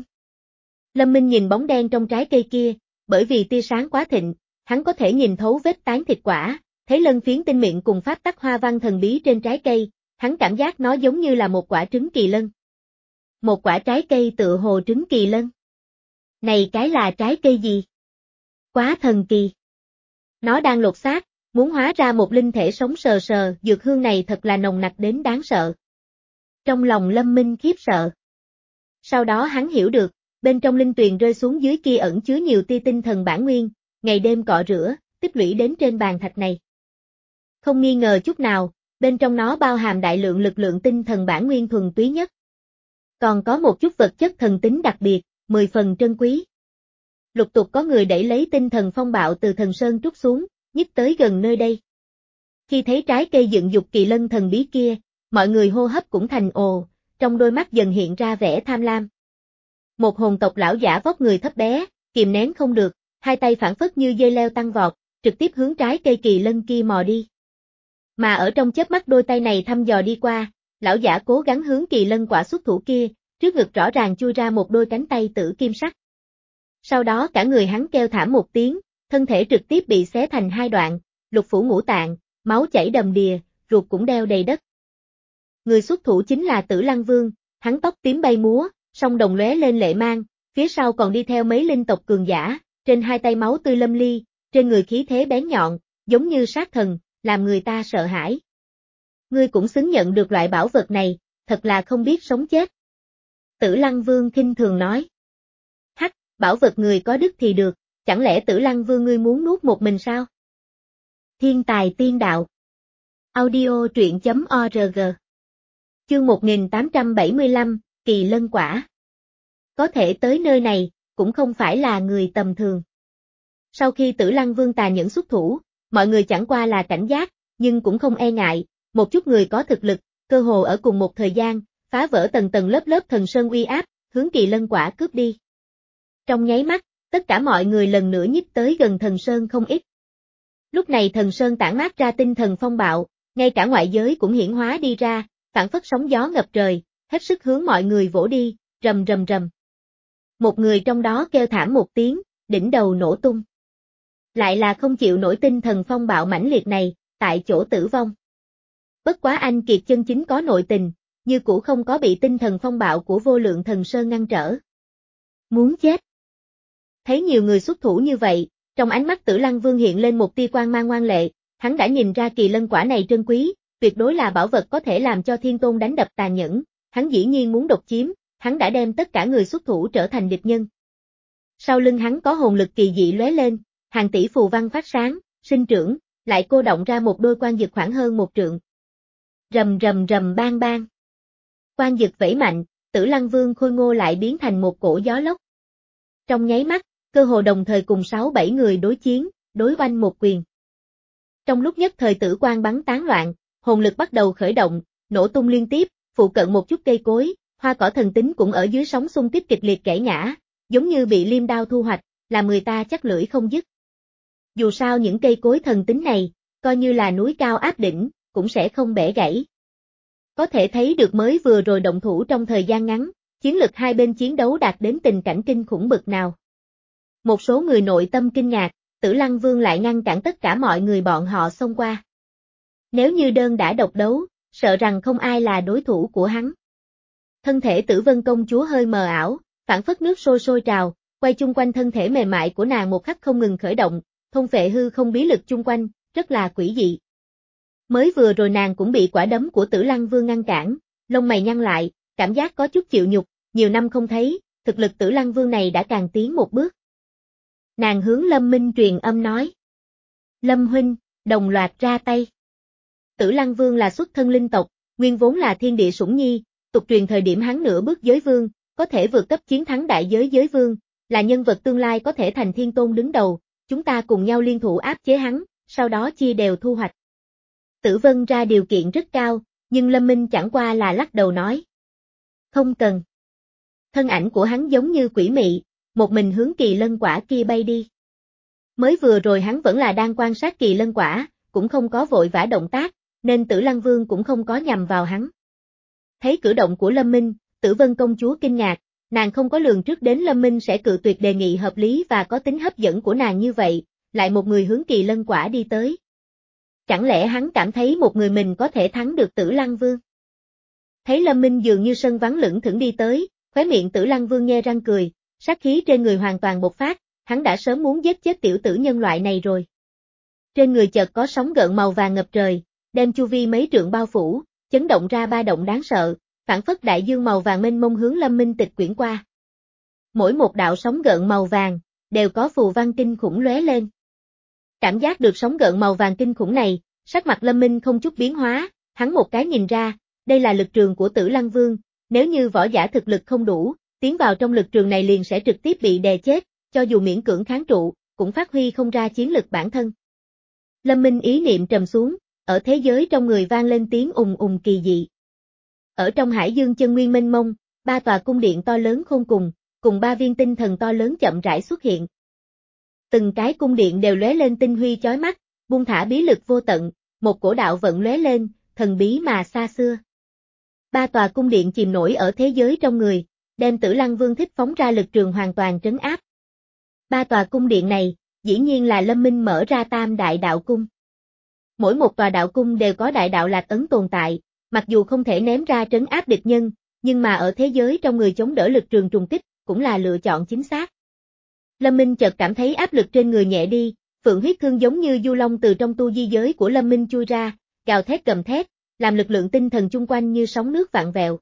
Lâm Minh nhìn bóng đen trong trái cây kia, bởi vì tia sáng quá thịnh, hắn có thể nhìn thấu vết tán thịt quả, thấy lân phiến tinh mịn cùng pháp tắc hoa văn thần bí trên trái cây, hắn cảm giác nó giống như là một quả trứng kỳ lân. Một quả trái cây tựa hồ trứng kỳ lân. Này cái là trái cây gì? Quá thần kỳ. Nó đang lột xác, muốn hóa ra một linh thể sống sờ sờ, dược hương này thật là nồng nặc đến đáng sợ. Trong lòng Lâm Minh khiếp sợ. Sau đó hắn hiểu được, bên trong linh tuyền rơi xuống dưới kia ẩn chứa nhiều tia tinh thần bản nguyên, ngày đêm cọ rửa, tích lũy đến trên bàn thạch này. Không nghi ngờ chút nào, bên trong nó bao hàm đại lượng lực lượng tinh thần bản nguyên thuần túy nhất. Còn có một chút vật chất thần tính đặc biệt, mười phần trân quý. Lục tục có người đẩy lấy tinh thần phong bạo từ thần sơn trút xuống, nhích tới gần nơi đây. Khi thấy trái cây dựng dục kỳ lân thần bí kia, mọi người hô hấp cũng thành ồ, trong đôi mắt dần hiện ra vẻ tham lam. Một hồn tộc lão giả vóc người thấp bé, kìm nén không được, hai tay phản phất như dây leo tăng vọt, trực tiếp hướng trái cây kỳ lân kia mò đi. Mà ở trong chớp mắt đôi tay này thăm dò đi qua, lão giả cố gắng hướng kỳ lân quả xuất thủ kia, trước ngực rõ ràng chui ra một đôi cánh tay tử kim sắc. Sau đó cả người hắn kêu thảm một tiếng, thân thể trực tiếp bị xé thành hai đoạn, lục phủ ngũ tạng, máu chảy đầm đìa, ruột cũng đeo đầy đất. Người xuất thủ chính là Tử Lăng Vương, hắn tóc tím bay múa, song đồng lóe lên lệ mang, phía sau còn đi theo mấy linh tộc cường giả, trên hai tay máu tươi lâm ly, trên người khí thế bén nhọn, giống như sát thần, làm người ta sợ hãi. Ngươi cũng xứng nhận được loại bảo vật này, thật là không biết sống chết. Tử Lăng Vương khinh thường nói. Hắc, bảo vật người có đức thì được, chẳng lẽ Tử Lăng Vương ngươi muốn nuốt một mình sao? Thiên tài tiên đạo. Audio truyện chấm org. Chương một nghìn tám trăm bảy mươi lăm, Kỳ Lân Quả. Có thể tới nơi này, cũng không phải là người tầm thường. Sau khi Tử Lăng Vương tà nhẫn xuất thủ, mọi người chẳng qua là cảnh giác, nhưng cũng không e ngại, một chút người có thực lực, cơ hồ ở cùng một thời gian, phá vỡ tầng tầng lớp lớp thần sơn uy áp, hướng Kỳ Lân Quả cướp đi. Trong nháy mắt, tất cả mọi người lần nữa nhích tới gần thần sơn không ít. Lúc này thần sơn tản mát ra tinh thần phong bạo, ngay cả ngoại giới cũng hiển hóa đi ra, phản phất sóng gió ngập trời, hết sức hướng mọi người vỗ đi, rầm rầm rầm. Một người trong đó kêu thảm một tiếng, đỉnh đầu nổ tung. Lại là không chịu nổi tinh thần phong bạo mãnh liệt này, tại chỗ tử vong. Bất quá anh kiệt chân chính có nội tình, như cũ không có bị tinh thần phong bạo của vô lượng thần sơn ngăn trở. Muốn chết. Thấy nhiều người xuất thủ như vậy, trong ánh mắt Tử Lăng Vương hiện lên một tia quang mang ngoan lệ, hắn đã nhìn ra kỳ lân quả này trân quý, tuyệt đối là bảo vật có thể làm cho thiên tôn đánh đập tàn nhẫn, hắn dĩ nhiên muốn độc chiếm, hắn đã đem tất cả người xuất thủ trở thành địch nhân. Sau lưng hắn có hồn lực kỳ dị lóe lên, hàng tỷ phù văn phát sáng, sinh trưởng, lại cô động ra một đôi quan dực khoảng hơn một trượng. Rầm rầm rầm bang bang. Quan dực vẫy mạnh, Tử Lăng Vương khôi ngô lại biến thành một cổ gió lốc. Trong nháy mắt, cơ hồ đồng thời cùng sáu bảy người đối chiến, đối oanh một quyền. Trong lúc nhất thời tử quang bắn tán loạn, hồn lực bắt đầu khởi động, nổ tung liên tiếp, phụ cận một chút cây cối, hoa cỏ thần tính cũng ở dưới sóng xung kích kịch liệt kể ngã, giống như bị liêm đao thu hoạch, làm người ta chắc lưỡi không dứt. Dù sao những cây cối thần tính này, coi như là núi cao áp đỉnh, cũng sẽ không bẻ gãy. Có thể thấy được mới vừa rồi động thủ trong thời gian ngắn, chiến lực hai bên chiến đấu đạt đến tình cảnh kinh khủng bực nào. Một số người nội tâm kinh ngạc, Tử Lăng Vương lại ngăn cản tất cả mọi người bọn họ xông qua. Nếu như đơn đã độc đấu, sợ rằng không ai là đối thủ của hắn. Thân thể Tử Vân công chúa hơi mờ ảo, phản phất nước sôi sôi trào, quay chung quanh thân thể mềm mại của nàng một khắc không ngừng khởi động, thôn phệ hư không bí lực chung quanh, rất là quỷ dị. Mới vừa rồi nàng cũng bị quả đấm của Tử Lăng Vương ngăn cản, lông mày nhăn lại, cảm giác có chút chịu nhục, nhiều năm không thấy, thực lực Tử Lăng Vương này đã càng tiến một bước. Nàng hướng Lâm Minh truyền âm nói. Lâm huynh, đồng loạt ra tay. Tử Lăng Vương là xuất thân linh tộc, nguyên vốn là thiên địa sủng nhi, tục truyền thời điểm hắn nửa bước giới vương, có thể vượt cấp chiến thắng đại giới giới vương, là nhân vật tương lai có thể thành thiên tôn đứng đầu, chúng ta cùng nhau liên thủ áp chế hắn, sau đó chia đều thu hoạch. Tử Vân ra điều kiện rất cao, nhưng Lâm Minh chẳng qua là lắc đầu nói. Không cần. Thân ảnh của hắn giống như quỷ mị, một mình hướng kỳ lân quả kia bay đi. Mới vừa rồi hắn vẫn là đang quan sát kỳ lân quả, cũng không có vội vã động tác, nên Tử Lăng Vương cũng không có nhằm vào hắn. Thấy cử động của Lâm Minh, Tử Vân công chúa kinh ngạc, nàng không có lường trước đến Lâm Minh sẽ cự tuyệt đề nghị hợp lý và có tính hấp dẫn của nàng như vậy, lại một người hướng kỳ lân quả đi tới. Chẳng lẽ hắn cảm thấy một người mình có thể thắng được Tử Lăng Vương? Thấy Lâm Minh dường như sân vắng lững thững đi tới, khóe miệng Tử Lăng Vương nhe răng cười, sát khí trên người hoàn toàn bộc phát, hắn đã sớm muốn giết chết tiểu tử nhân loại này rồi. Trên người chợt có sóng gợn màu vàng ngập trời, đem chu vi mấy trượng bao phủ, chấn động ra ba động đáng sợ, phản phất đại dương màu vàng mênh mông hướng Lâm Minh tịch quyển qua. Mỗi một đạo sóng gợn màu vàng, đều có phù văn kinh khủng lóe lên. Cảm giác được sóng gợn màu vàng kinh khủng này, sắc mặt Lâm Minh không chút biến hóa, hắn một cái nhìn ra, đây là lực trường của Tử Lăng Vương, nếu như võ giả thực lực không đủ, tiến vào trong lực trường này liền sẽ trực tiếp bị đè chết, cho dù miễn cưỡng kháng trụ, cũng phát huy không ra chiến lực bản thân. Lâm Minh ý niệm trầm xuống, ở thế giới trong người vang lên tiếng ùng ùng kỳ dị. Ở trong hải dương chân nguyên mênh mông, ba tòa cung điện to lớn khôn cùng, cùng ba viên tinh thần to lớn chậm rãi xuất hiện. Từng cái cung điện đều lóe lên tinh huy chói mắt, buông thả bí lực vô tận, một cổ đạo vận lóe lên, thần bí mà xa xưa. Ba tòa cung điện chìm nổi ở thế giới trong người, đem Tử Lăng Vương thích phóng ra lực trường hoàn toàn trấn áp. Ba tòa cung điện này, dĩ nhiên là Lâm Minh mở ra tam đại đạo cung. Mỗi một tòa đạo cung đều có đại đạo lạc ấn tồn tại, mặc dù không thể ném ra trấn áp địch nhân, nhưng mà ở thế giới trong người chống đỡ lực trường trùng kích, cũng là lựa chọn chính xác. Lâm Minh chợt cảm thấy áp lực trên người nhẹ đi, phượng huyết thương giống như du long từ trong tu di giới của Lâm Minh chui ra, gào thét gầm thét, làm lực lượng tinh thần chung quanh như sóng nước vạn vẹo.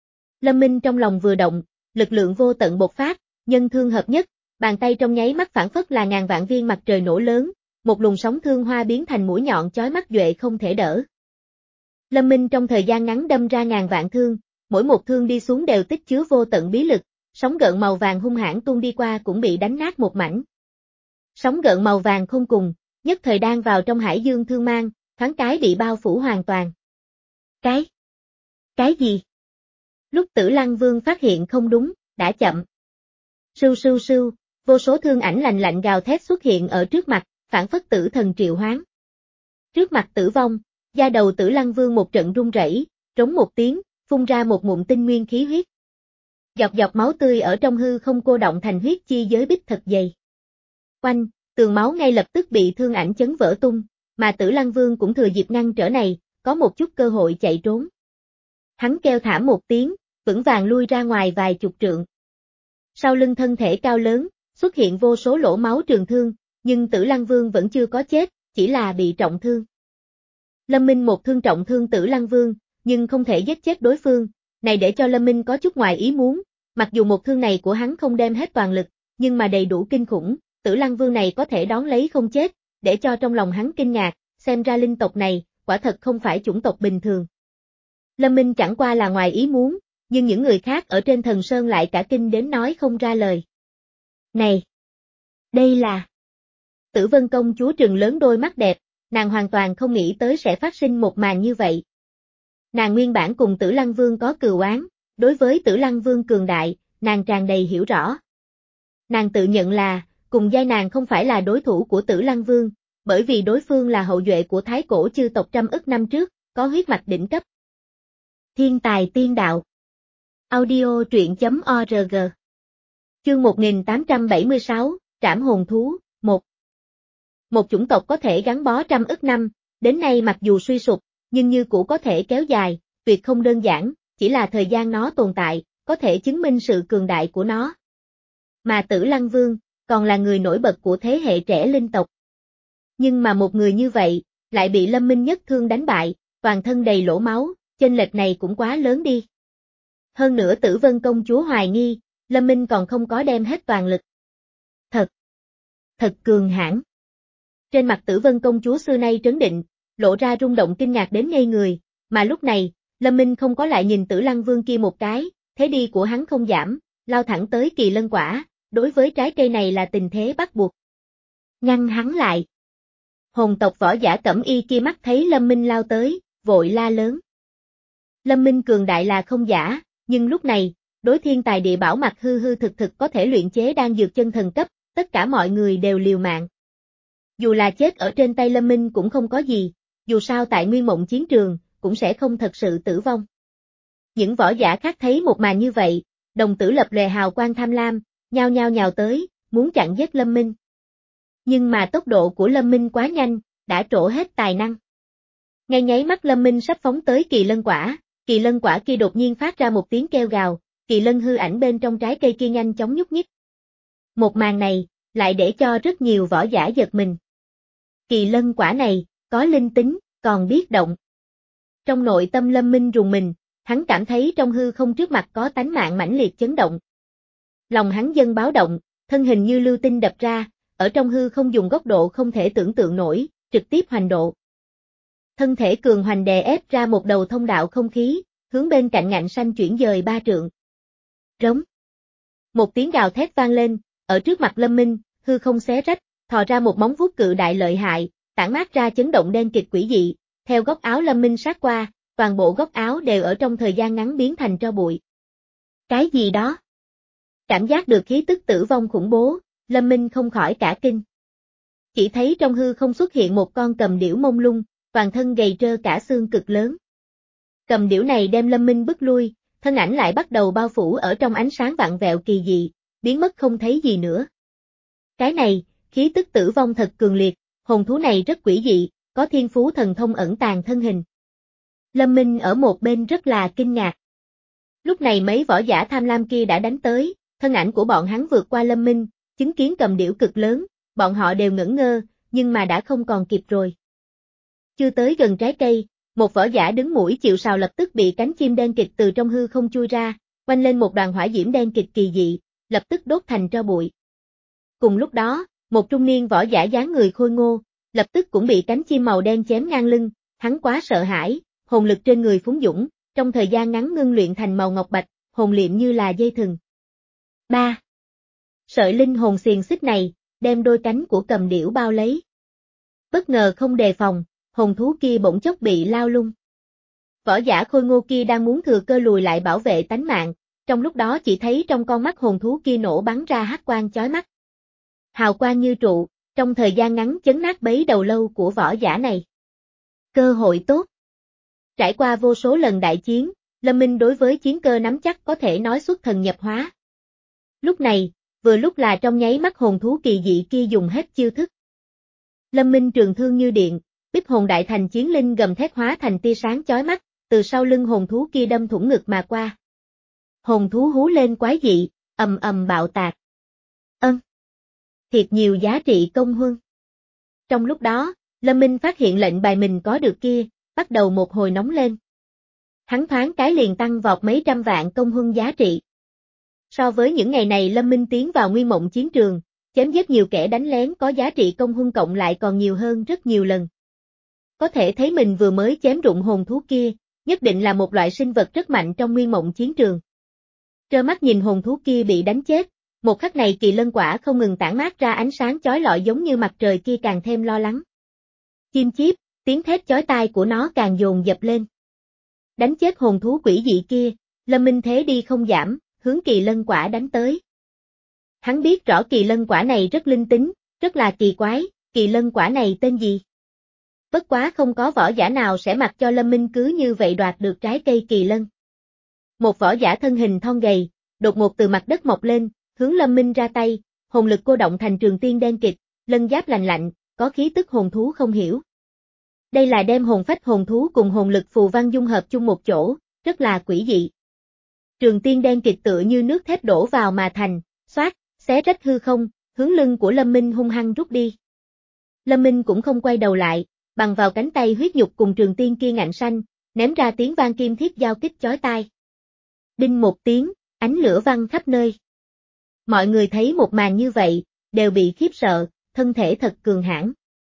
Lâm Minh trong lòng vừa động, lực lượng vô tận bộc phát, nhân thương hợp nhất, bàn tay trong nháy mắt phản phất là ngàn vạn viên mặt trời nổ lớn, một luồng sóng thương hoa biến thành mũi nhọn chói mắt duệ không thể đỡ. Lâm Minh trong thời gian ngắn đâm ra ngàn vạn thương, mỗi một thương đi xuống đều tích chứa vô tận bí lực, sóng gợn màu vàng hung hãn tuôn đi qua cũng bị đánh nát một mảnh. Sóng gợn màu vàng không cùng, nhất thời đang vào trong hải dương thương mang, thoáng cái bị bao phủ hoàn toàn. Cái? Cái gì? Lúc Tử Lăng Vương phát hiện không đúng, đã chậm. Sưu sưu sưu, vô số thương ảnh lạnh lạnh gào thét xuất hiện ở trước mặt, phản phất tử thần triệu hoán. Trước mặt tử vong, da đầu Tử Lăng Vương một trận run rẩy, trống một tiếng, phun ra một ngụm tinh nguyên khí huyết. Dọc dọc máu tươi ở trong hư không cô động thành huyết chi giới bích thật dày. Quanh, tường máu ngay lập tức bị thương ảnh chấn vỡ tung, mà Tử Lăng Vương cũng thừa dịp ngăn trở này, có một chút cơ hội chạy trốn. Hắn kêu thảm một tiếng, vững vàng lui ra ngoài vài chục trượng. Sau lưng thân thể cao lớn, xuất hiện vô số lỗ máu trường thương, nhưng Tử Lăng Vương vẫn chưa có chết, chỉ là bị trọng thương. Lâm Minh một thương trọng thương Tử Lăng Vương, nhưng không thể giết chết đối phương, này để cho Lâm Minh có chút ngoài ý muốn, mặc dù một thương này của hắn không đem hết toàn lực, nhưng mà đầy đủ kinh khủng, Tử Lăng Vương này có thể đón lấy không chết, để cho trong lòng hắn kinh ngạc, xem ra linh tộc này, quả thật không phải chủng tộc bình thường. Lâm Minh chẳng qua là ngoài ý muốn, nhưng những người khác ở trên Thần Sơn lại cả kinh đến nói không ra lời. Này! Đây là... Tử Vân công chúa trừng lớn đôi mắt đẹp, nàng hoàn toàn không nghĩ tới sẽ phát sinh một màn như vậy. Nàng nguyên bản cùng Tử Lăng Vương có cừu oán, đối với Tử Lăng Vương cường đại, nàng tràn đầy hiểu rõ. Nàng tự nhận là, cùng giai nàng không phải là đối thủ của Tử Lăng Vương, bởi vì đối phương là hậu duệ của thái cổ chư tộc trăm ức năm trước, có huyết mạch đỉnh cấp. Thiên tài tiên đạo. Audio truyện chấm org. Chương một nghìn tám trăm bảy mươi sáu, Trảm hồn thú, một. Một chủng tộc có thể gắn bó trăm ức năm, đến nay mặc dù suy sụp, nhưng như cũ có thể kéo dài, tuyệt không đơn giản, chỉ là thời gian nó tồn tại, có thể chứng minh sự cường đại của nó. Mà Tử Lăng Vương, còn là người nổi bật của thế hệ trẻ linh tộc. Nhưng mà một người như vậy, lại bị Lâm Minh nhất thương đánh bại, toàn thân đầy lỗ máu, chênh lệch này cũng quá lớn đi. Hơn nữa Tử Vân công chúa hoài nghi, Lâm Minh còn không có đem hết toàn lực. Thật, thật cường hãn. Trên mặt Tử Vân công chúa xưa nay trấn định, lộ ra rung động kinh ngạc đến ngây người, mà lúc này, Lâm Minh không có lại nhìn Tử Lăng Vương kia một cái, thế đi của hắn không giảm, lao thẳng tới kỳ lân quả, đối với trái cây này là tình thế bắt buộc. Ngăn hắn lại. Hồn tộc võ giả cẩm y kia mắt thấy Lâm Minh lao tới, vội la lớn. Lâm Minh cường đại là không giả, nhưng lúc này, đối thiên tài địa bảo mặc hư hư thực thực có thể luyện chế đan dược chân thần cấp, tất cả mọi người đều liều mạng. Dù là chết ở trên tay Lâm Minh cũng không có gì, dù sao tại Nguyên Mộng chiến trường, cũng sẽ không thật sự tử vong. Những võ giả khác thấy một màn như vậy, đồng tử lập lòe hào quang tham lam, nhao nhao nhào tới, muốn chặn giết Lâm Minh. Nhưng mà tốc độ của Lâm Minh quá nhanh, đã trổ hết tài năng. Ngay nháy mắt Lâm Minh sắp phóng tới kỳ lân quả, kỳ lân quả kia đột nhiên phát ra một tiếng kêu gào, kỳ lân hư ảnh bên trong trái cây kia nhanh chóng nhúc nhích. Một màn này, lại để cho rất nhiều võ giả giật mình. Kỳ lân quả này, có linh tính, còn biết động. Trong nội tâm Lâm Minh rùng mình, hắn cảm thấy trong hư không trước mặt có tánh mạng mãnh liệt chấn động. Lòng hắn dâng báo động, thân hình như lưu tinh đập ra, ở trong hư không dùng góc độ không thể tưởng tượng nổi, trực tiếp hoành độ. Thân thể cường hoành đè ép ra một đầu thông đạo không khí, hướng bên cạnh ngạnh xanh chuyển dời ba trượng. Rống. Một tiếng gào thét vang lên, ở trước mặt Lâm Minh, hư không xé rách, thò ra một móng vuốt cự đại lợi hại, tản mát ra chấn động đen kịt quỷ dị, theo góc áo Lâm Minh sát qua, toàn bộ góc áo đều ở trong thời gian ngắn biến thành tro bụi. Cái gì đó? Cảm giác được khí tức tử vong khủng bố, Lâm Minh không khỏi cả kinh. Chỉ thấy trong hư không xuất hiện một con cầm điểu mông lung, toàn thân gầy trơ cả xương cực lớn. Cầm điểu này đem Lâm Minh bức lui, thân ảnh lại bắt đầu bao phủ ở trong ánh sáng vặn vẹo kỳ dị, biến mất không thấy gì nữa. Cái này, khí tức tử vong thật cường liệt, hồn thú này rất quỷ dị, có thiên phú thần thông ẩn tàng thân hình. Lâm Minh ở một bên rất là kinh ngạc. Lúc này mấy võ giả tham lam kia đã đánh tới, thân ảnh của bọn hắn vượt qua Lâm Minh, chứng kiến cầm điểu cực lớn, bọn họ đều ngẩn ngơ, nhưng mà đã không còn kịp rồi. Chưa tới gần trái cây, một võ giả đứng mũi chịu sào lập tức bị cánh chim đen kịt từ trong hư không chui ra, quanh lên một đoàn hỏa diễm đen kịt kỳ dị, lập tức đốt thành tro bụi. Cùng lúc đó, một trung niên võ giả dáng người khôi ngô, lập tức cũng bị cánh chim màu đen chém ngang lưng, hắn quá sợ hãi, hồn lực trên người phúng dũng, trong thời gian ngắn ngưng luyện thành màu ngọc bạch, hồn liệm như là dây thừng. ba. Sợi linh hồn xiềng xích này, đem đôi cánh của cầm điểu bao lấy. Bất ngờ không đề phòng, hồn thú kia bỗng chốc bị lao lung. Võ giả khôi ngô kia đang muốn thừa cơ lùi lại bảo vệ tánh mạng, trong lúc đó chỉ thấy trong con mắt hồn thú kia nổ bắn ra hắc quang chói mắt. Hào quang như trụ, trong thời gian ngắn chấn nát bấy đầu lâu của võ giả này. Cơ hội tốt. Trải qua vô số lần đại chiến, Lâm Minh đối với chiến cơ nắm chắc có thể nói xuất thần nhập hóa. Lúc này, vừa lúc là trong nháy mắt hồn thú kỳ dị kia dùng hết chiêu thức. Lâm Minh trường thương như điện, bích hồn đại thành chiến linh gầm thét hóa thành tia sáng chói mắt, từ sau lưng hồn thú kia đâm thủng ngực mà qua. Hồn thú hú lên quái dị, ầm ầm bạo tạc. Ân. Thiệt nhiều giá trị công huân. Trong lúc đó, Lâm Minh phát hiện lệnh bài mình có được kia, bắt đầu một hồi nóng lên. Hắn thoáng cái liền tăng vọt mấy trăm vạn công huân giá trị. So với những ngày này Lâm Minh tiến vào Nguyên Mộng chiến trường, chém giết nhiều kẻ đánh lén có giá trị công huân cộng lại còn nhiều hơn rất nhiều lần. Có thể thấy mình vừa mới chém rụng hồn thú kia, nhất định là một loại sinh vật rất mạnh trong Nguyên Mộng chiến trường. Trơ mắt nhìn hồn thú kia bị đánh chết, một khắc này kỳ lân quả không ngừng tản mát ra ánh sáng chói lọi giống như mặt trời kia càng thêm lo lắng. Chim chíp, tiếng thét chói tai của nó càng dồn dập lên. Đánh chết hồn thú quỷ dị kia, Lâm Minh thế đi không giảm, hướng kỳ lân quả đánh tới. Hắn biết rõ kỳ lân quả này rất linh tính, rất là kỳ quái, kỳ lân quả này tên gì? Bất quá không có võ giả nào sẽ mặc cho Lâm Minh cứ như vậy đoạt được trái cây kỳ lân. Một võ giả thân hình thon gầy, đột ngột từ mặt đất mọc lên, hướng Lâm Minh ra tay, hồn lực cô động thành trường tiên đen kịt, lân giáp lành lạnh, có khí tức hồn thú không hiểu. Đây là đem hồn phách hồn thú cùng hồn lực phù văn dung hợp chung một chỗ, rất là quỷ dị. Trường tiên đen kịt tựa như nước thép đổ vào mà thành, xoát, xé rách hư không, hướng lưng của Lâm Minh hung hăng rút đi. Lâm Minh cũng không quay đầu lại, bằng vào cánh tay huyết nhục cùng trường tiên kia ngạnh xanh, ném ra tiếng vang kim thiết giao kích chói tai. Đinh một tiếng, ánh lửa văng khắp nơi. Mọi người thấy một màn như vậy, đều bị khiếp sợ, thân thể thật cường hãn.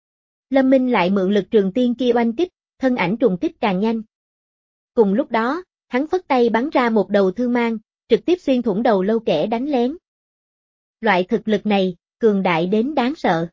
Lâm Minh lại mượn lực trường tiên kia oanh kích, thân ảnh trùng kích càng nhanh. Cùng lúc đó, hắn phất tay bắn ra một đầu thương mang, trực tiếp xuyên thủng đầu lâu kẻ đánh lén. Loại thực lực này, cường đại đến đáng sợ.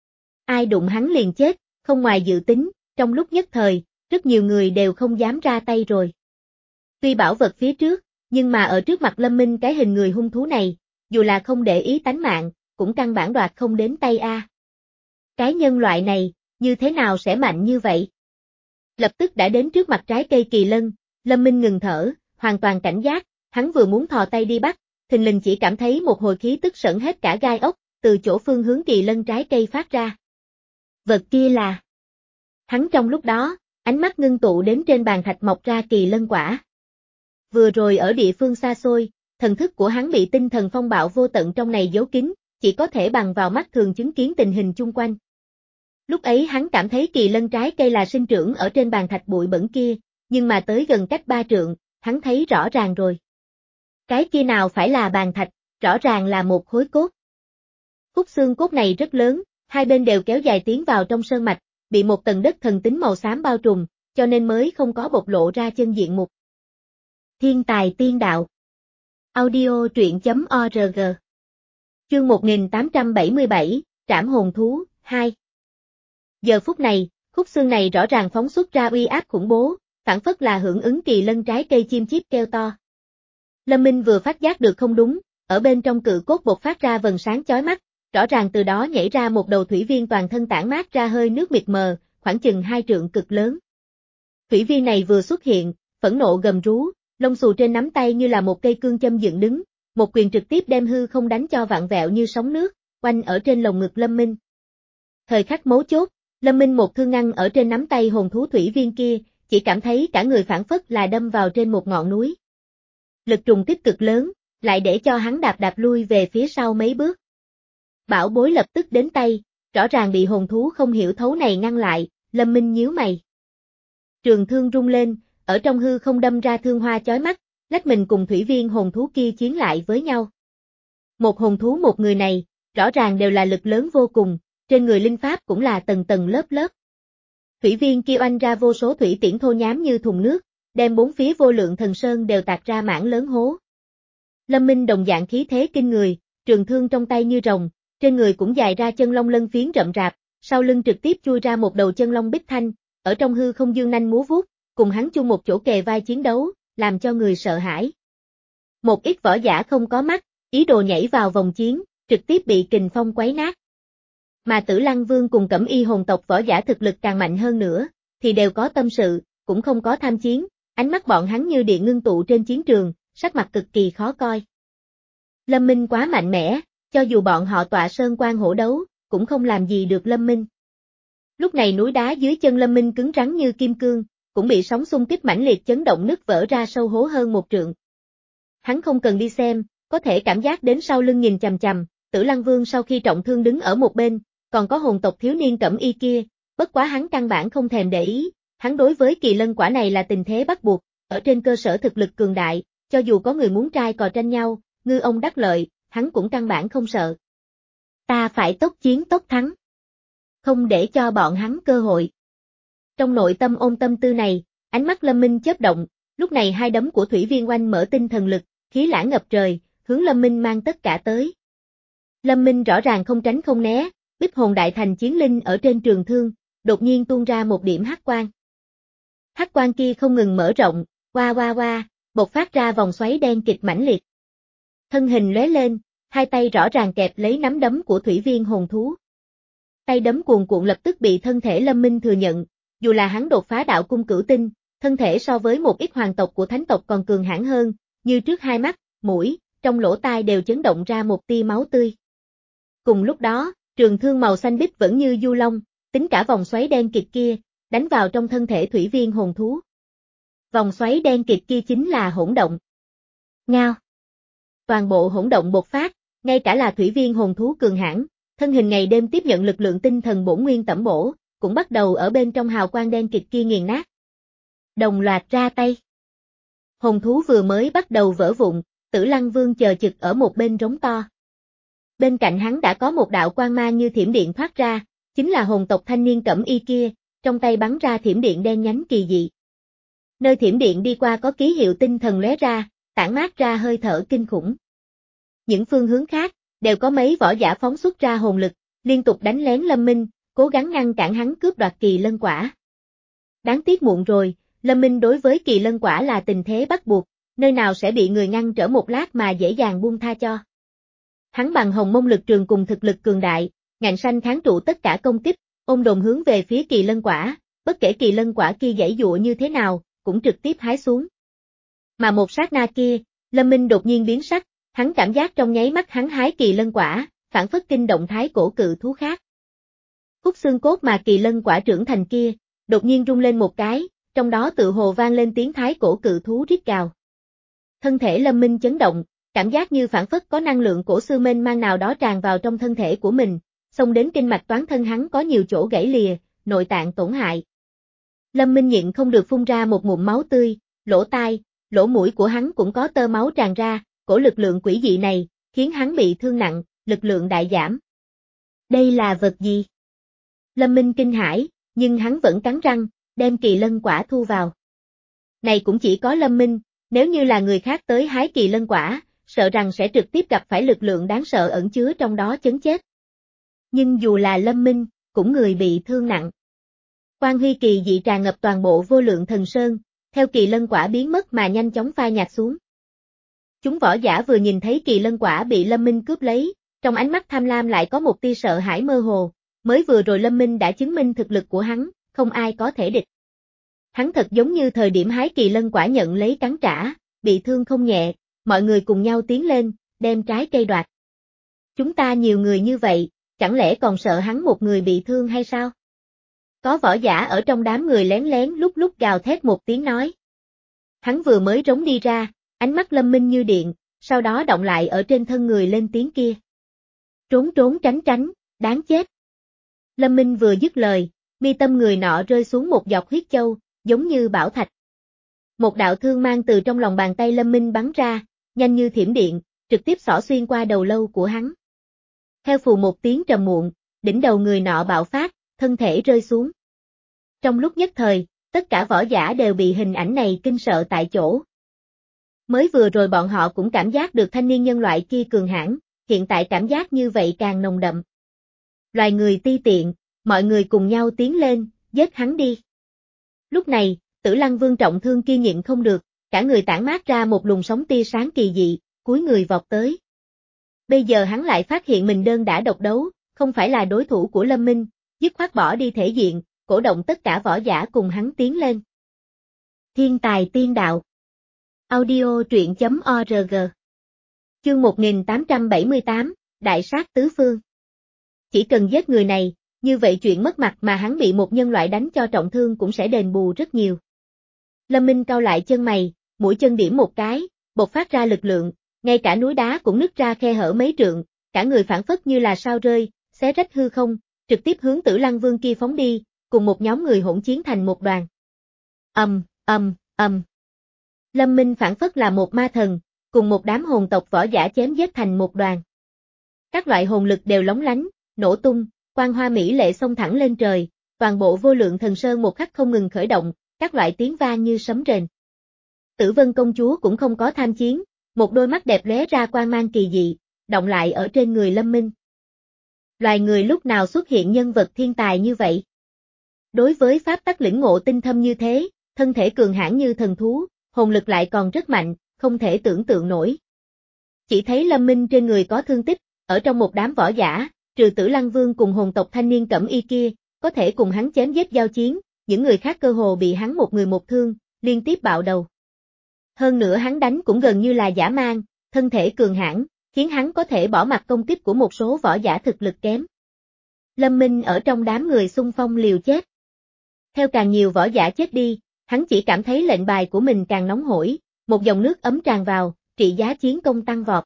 Ai đụng hắn liền chết, không ngoài dự tính, trong lúc nhất thời, rất nhiều người đều không dám ra tay rồi. Tuy bảo vật phía trước, Nhưng mà ở trước mặt Lâm Minh cái hình người hung thú này, dù là không để ý tánh mạng, cũng căn bản đoạt không đến tay a. Cái nhân loại này, như thế nào sẽ mạnh như vậy? Lập tức đã đến trước mặt trái cây kỳ lân, Lâm Minh ngừng thở, hoàn toàn cảnh giác, hắn vừa muốn thò tay đi bắt, thình lình chỉ cảm thấy một hồi khí tức sởn hết cả gai ốc, từ chỗ phương hướng kỳ lân trái cây phát ra. Vật kia là... Hắn trong lúc đó, ánh mắt ngưng tụ đến trên bàn thạch mọc ra kỳ lân quả. Vừa rồi ở địa phương xa xôi, thần thức của hắn bị tinh thần phong bạo vô tận trong này giấu kín, chỉ có thể bằng vào mắt thường chứng kiến tình hình chung quanh. Lúc ấy hắn cảm thấy kỳ lân trái cây là sinh trưởng ở trên bàn thạch bụi bẩn kia, nhưng mà tới gần cách ba trượng, hắn thấy rõ ràng rồi. Cái kia nào phải là bàn thạch, rõ ràng là một khối cốt. Khúc xương cốt này rất lớn, hai bên đều kéo dài tiến vào trong sơn mạch, bị một tầng đất thần tính màu xám bao trùm, cho nên mới không có bộc lộ ra chân diện mục. Thiên tài tiên đạo. Audio truyện chấm org. Chương một nghìn tám trăm bảy mươi bảy, Trảm hồn thú, hai. Giờ phút này, khúc xương này rõ ràng phóng xuất ra uy áp khủng bố, phản phất là hưởng ứng kỳ lân trái cây chim chíp kêu to. Lâm Minh vừa phát giác được không đúng, ở bên trong cự cốt bộc phát ra vầng sáng chói mắt, rõ ràng từ đó nhảy ra một đầu thủy viên toàn thân tản mát ra hơi nước mịt mờ, khoảng chừng hai trượng cực lớn. Thủy viên này vừa xuất hiện, phẫn nộ gầm rú, lông xù trên nắm tay như là một cây cương châm dựng đứng, một quyền trực tiếp đem hư không đánh cho vạn vẹo như sóng nước, quanh ở trên lồng ngực Lâm Minh. Thời khắc mấu chốt, Lâm Minh một thương ngăn ở trên nắm tay hồn thú thủy viên kia, chỉ cảm thấy cả người phản phất là đâm vào trên một ngọn núi. Lực trùng kích cực lớn, lại để cho hắn đạp đạp lui về phía sau mấy bước. Bảo bối lập tức đến tay, rõ ràng bị hồn thú không hiểu thấu này ngăn lại, Lâm Minh nhíu mày. Trường thương rung lên, ở trong hư không đâm ra thương hoa chói mắt, lách mình cùng thủy viên hồn thú kia chiến lại với nhau. Một hồn thú một người này, rõ ràng đều là lực lớn vô cùng, trên người linh pháp cũng là tầng tầng lớp lớp. Thủy viên kia oanh ra vô số thủy tiễn thô nhám như thùng nước, đem bốn phía vô lượng thần sơn đều tạc ra mảng lớn hố. Lâm Minh đồng dạng khí thế kinh người, trường thương trong tay như rồng, trên người cũng dài ra chân long lân phiến rậm rạp, sau lưng trực tiếp chui ra một đầu chân long bích thanh, ở trong hư không dương nanh múa vuốt, cùng hắn chung một chỗ kề vai chiến đấu, làm cho người sợ hãi. Một ít võ giả không có mắt, ý đồ nhảy vào vòng chiến, trực tiếp bị kình phong quấy nát. Mà Tử Lăng Vương cùng Cẩm Y hồn tộc võ giả thực lực càng mạnh hơn nữa, thì đều có tâm sự, cũng không có tham chiến, ánh mắt bọn hắn như điện ngưng tụ trên chiến trường, sắc mặt cực kỳ khó coi. Lâm Minh quá mạnh mẽ, cho dù bọn họ tọa sơn quan hổ đấu, cũng không làm gì được Lâm Minh. Lúc này núi đá dưới chân Lâm Minh cứng rắn như kim cương, cũng bị sóng xung kích mãnh liệt chấn động nứt vỡ ra sâu hố hơn một trượng. Hắn không cần đi xem, có thể cảm giác đến sau lưng nhìn chằm chằm, Tử Lăng Vương sau khi trọng thương đứng ở một bên, còn có hồn tộc thiếu niên Cẩm Y kia, bất quá hắn căn bản không thèm để ý, hắn đối với kỳ lân quả này là tình thế bắt buộc, ở trên cơ sở thực lực cường đại, cho dù có người muốn trai cò tranh nhau, ngư ông đắc lợi, hắn cũng căn bản không sợ. Ta phải tốc chiến tốc thắng. Không để cho bọn hắn cơ hội. Trong nội tâm ôm tâm tư này, ánh mắt Lâm Minh chớp động, lúc này hai đấm của thủy viên oanh mở tinh thần lực, khí lãng ngập trời, hướng Lâm Minh mang tất cả tới. Lâm Minh rõ ràng không tránh không né, Bích Hồn Đại Thành chiến linh ở trên trường thương, đột nhiên tuôn ra một điểm hắc quang. Hắc quang kia không ngừng mở rộng, oa oa oa, bộc phát ra vòng xoáy đen kịt mãnh liệt. Thân hình lóe lên, hai tay rõ ràng kẹp lấy nắm đấm của thủy viên hồn thú. Tay đấm cuồn cuộn lập tức bị thân thể Lâm Minh thừa nhận, dù là hắn đột phá đạo cung cửu tinh, thân thể so với một ít hoàng tộc của thánh tộc còn cường hãn hơn, như trước hai mắt, mũi, trong lỗ tai đều chấn động ra một tia máu tươi. Cùng lúc đó, trường thương màu xanh biếc vẫn như du long, tính cả vòng xoáy đen kịt kia, đánh vào trong thân thể thủy viên hồn thú. Vòng xoáy đen kịt kia chính là hỗn động. Ngao. Toàn bộ hỗn động bộc phát, ngay cả là thủy viên hồn thú cường hãn, thân hình ngày đêm tiếp nhận lực lượng tinh thần bổn nguyên tẩm bổ, cũng bắt đầu ở bên trong hào quang đen kịt kia nghiền nát. Đồng loạt ra tay. Hồn thú vừa mới bắt đầu vỡ vụn, Tử Lăng Vương chờ chực ở một bên rống to. Bên cạnh hắn đã có một đạo quang mang như thiểm điện thoát ra, chính là hồn tộc thanh niên Cẩm Y kia, trong tay bắn ra thiểm điện đen nhánh kỳ dị. Nơi thiểm điện đi qua có ký hiệu tinh thần lóe ra, tản mát ra hơi thở kinh khủng. Những phương hướng khác, đều có mấy võ giả phóng xuất ra hồn lực, liên tục đánh lén Lâm Minh, cố gắng ngăn cản hắn cướp đoạt kỳ lân quả. Đáng tiếc muộn rồi, Lâm Minh đối với kỳ lân quả là tình thế bắt buộc, nơi nào sẽ bị người ngăn trở một lát mà dễ dàng buông tha cho. Hắn bằng hồng mông lực trường cùng thực lực cường đại, ngạnh sanh kháng trụ tất cả công kích, ôm đồn hướng về phía kỳ lân quả, bất kể kỳ lân quả kia giãy giụa như thế nào, cũng trực tiếp hái xuống. Mà một sát na kia, Lâm Minh đột nhiên biến sắc, hắn cảm giác trong nháy mắt hắn hái kỳ lân quả, phản phất kinh động thái cổ cự thú khác. Khúc xương cốt mà kỳ lân quả trưởng thành kia, đột nhiên rung lên một cái, trong đó tự hồ vang lên tiếng thái cổ cự thú rít gào. Thân thể Lâm Minh chấn động, cảm giác như phản phất có năng lượng cổ xưa mênh mang nào đó tràn vào trong thân thể của mình, xông đến kinh mạch toán thân hắn có nhiều chỗ gãy lìa, nội tạng tổn hại. Lâm Minh nhịn không được phun ra một ngụm máu tươi, lỗ tai, lỗ mũi của hắn cũng có tơ máu tràn ra, cổ lực lượng quỷ dị này, khiến hắn bị thương nặng, lực lượng đại giảm. Đây là vật gì? Lâm Minh kinh hãi, nhưng hắn vẫn cắn răng, đem kỳ lân quả thu vào. Này cũng chỉ có Lâm Minh, nếu như là người khác tới hái kỳ lân quả, sợ rằng sẽ trực tiếp gặp phải lực lượng đáng sợ ẩn chứa trong đó chấn chết. Nhưng dù là Lâm Minh, cũng người bị thương nặng. Quang huy kỳ dị tràn ngập toàn bộ vô lượng thần sơn, theo kỳ lân quả biến mất mà nhanh chóng phai nhạt xuống. Chúng võ giả vừa nhìn thấy kỳ lân quả bị Lâm Minh cướp lấy, trong ánh mắt tham lam lại có một tia sợ hãi mơ hồ, mới vừa rồi Lâm Minh đã chứng minh thực lực của hắn, không ai có thể địch. Hắn thật giống như thời điểm hái kỳ lân quả nhận lấy cắn trả, bị thương không nhẹ, mọi người cùng nhau tiến lên, đem trái cây đoạt. Chúng ta nhiều người như vậy, chẳng lẽ còn sợ hắn một người bị thương hay sao? Có võ giả ở trong đám người lén lén lúc lúc gào thét một tiếng nói. Hắn vừa mới rống đi ra, ánh mắt Lâm Minh như điện, sau đó động lại ở trên thân người lên tiếng kia. Trốn trốn tránh tránh, đáng chết. Lâm Minh vừa dứt lời, mi tâm người nọ rơi xuống một giọt huyết châu, giống như bảo thạch. Một đạo thương mang từ trong lòng bàn tay Lâm Minh bắn ra, nhanh như thiểm điện, trực tiếp xỏ xuyên qua đầu lâu của hắn. Theo phù một tiếng trầm muộn, đỉnh đầu người nọ bạo phát, thân thể rơi xuống. Trong lúc nhất thời, tất cả võ giả đều bị hình ảnh này kinh sợ tại chỗ. Mới vừa rồi bọn họ cũng cảm giác được thanh niên nhân loại kia cường hãn, hiện tại cảm giác như vậy càng nồng đậm. Loài người ti tiện, mọi người cùng nhau tiến lên, giết hắn đi. Lúc này, Tử Lăng Vương trọng thương kia nhịn không được, cả người tản mát ra một luồng sóng tia sáng kỳ dị, cúi người vọt tới. Bây giờ hắn lại phát hiện mình đơn đã độc đấu, không phải là đối thủ của Lâm Minh, dứt khoát bỏ đi thể diện, cổ động tất cả võ giả cùng hắn tiến lên. Thiên tài tiên đạo. Audio truyện chấm org. Chương một nghìn tám trăm bảy mươi tám, Đại sát tứ phương. Chỉ cần giết người này, như vậy chuyện mất mặt mà hắn bị một nhân loại đánh cho trọng thương cũng sẽ đền bù rất nhiều. Lâm Minh cau lại chân mày, mũi chân điểm một cái, bộc phát ra lực lượng, ngay cả núi đá cũng nứt ra khe hở mấy trượng, cả người phản phất như là sao rơi, xé rách hư không, trực tiếp hướng Tử Lăng Vương kia phóng đi, cùng một nhóm người hỗn chiến thành một đoàn. Ầm, ầm, ầm. Lâm Minh phản phất là một ma thần, cùng một đám hồn tộc võ giả chém giết thành một đoàn. Các loại hồn lực đều lóng lánh, nổ tung, quang hoa mỹ lệ xông thẳng lên trời, toàn bộ vô lượng thần sơn một khắc không ngừng khởi động, các loại tiếng vang như sấm rền. Tử Vân công chúa cũng không có tham chiến, một đôi mắt đẹp lóe ra quang mang kỳ dị, động lại ở trên người Lâm Minh. Loài người lúc nào xuất hiện nhân vật thiên tài như vậy? Đối với pháp tắc lĩnh ngộ tinh thâm như thế, thân thể cường hãn như thần thú, hồn lực lại còn rất mạnh, không thể tưởng tượng nổi. Chỉ thấy Lâm Minh trên người có thương tích, ở trong một đám võ giả, trừ Tử Lăng Vương cùng hồn tộc thanh niên cẩm y kia, có thể cùng hắn chém giết giao chiến, những người khác cơ hồ bị hắn một người một thương, liên tiếp bạo đầu. Hơn nữa hắn đánh cũng gần như là dã man, thân thể cường hãn, khiến hắn có thể bỏ mặc công kích của một số võ giả thực lực kém. Lâm Minh ở trong đám người xung phong liều chết. Theo càng nhiều võ giả chết đi, hắn chỉ cảm thấy lệnh bài của mình càng nóng hổi, một dòng nước ấm tràn vào, trị giá chiến công tăng vọt.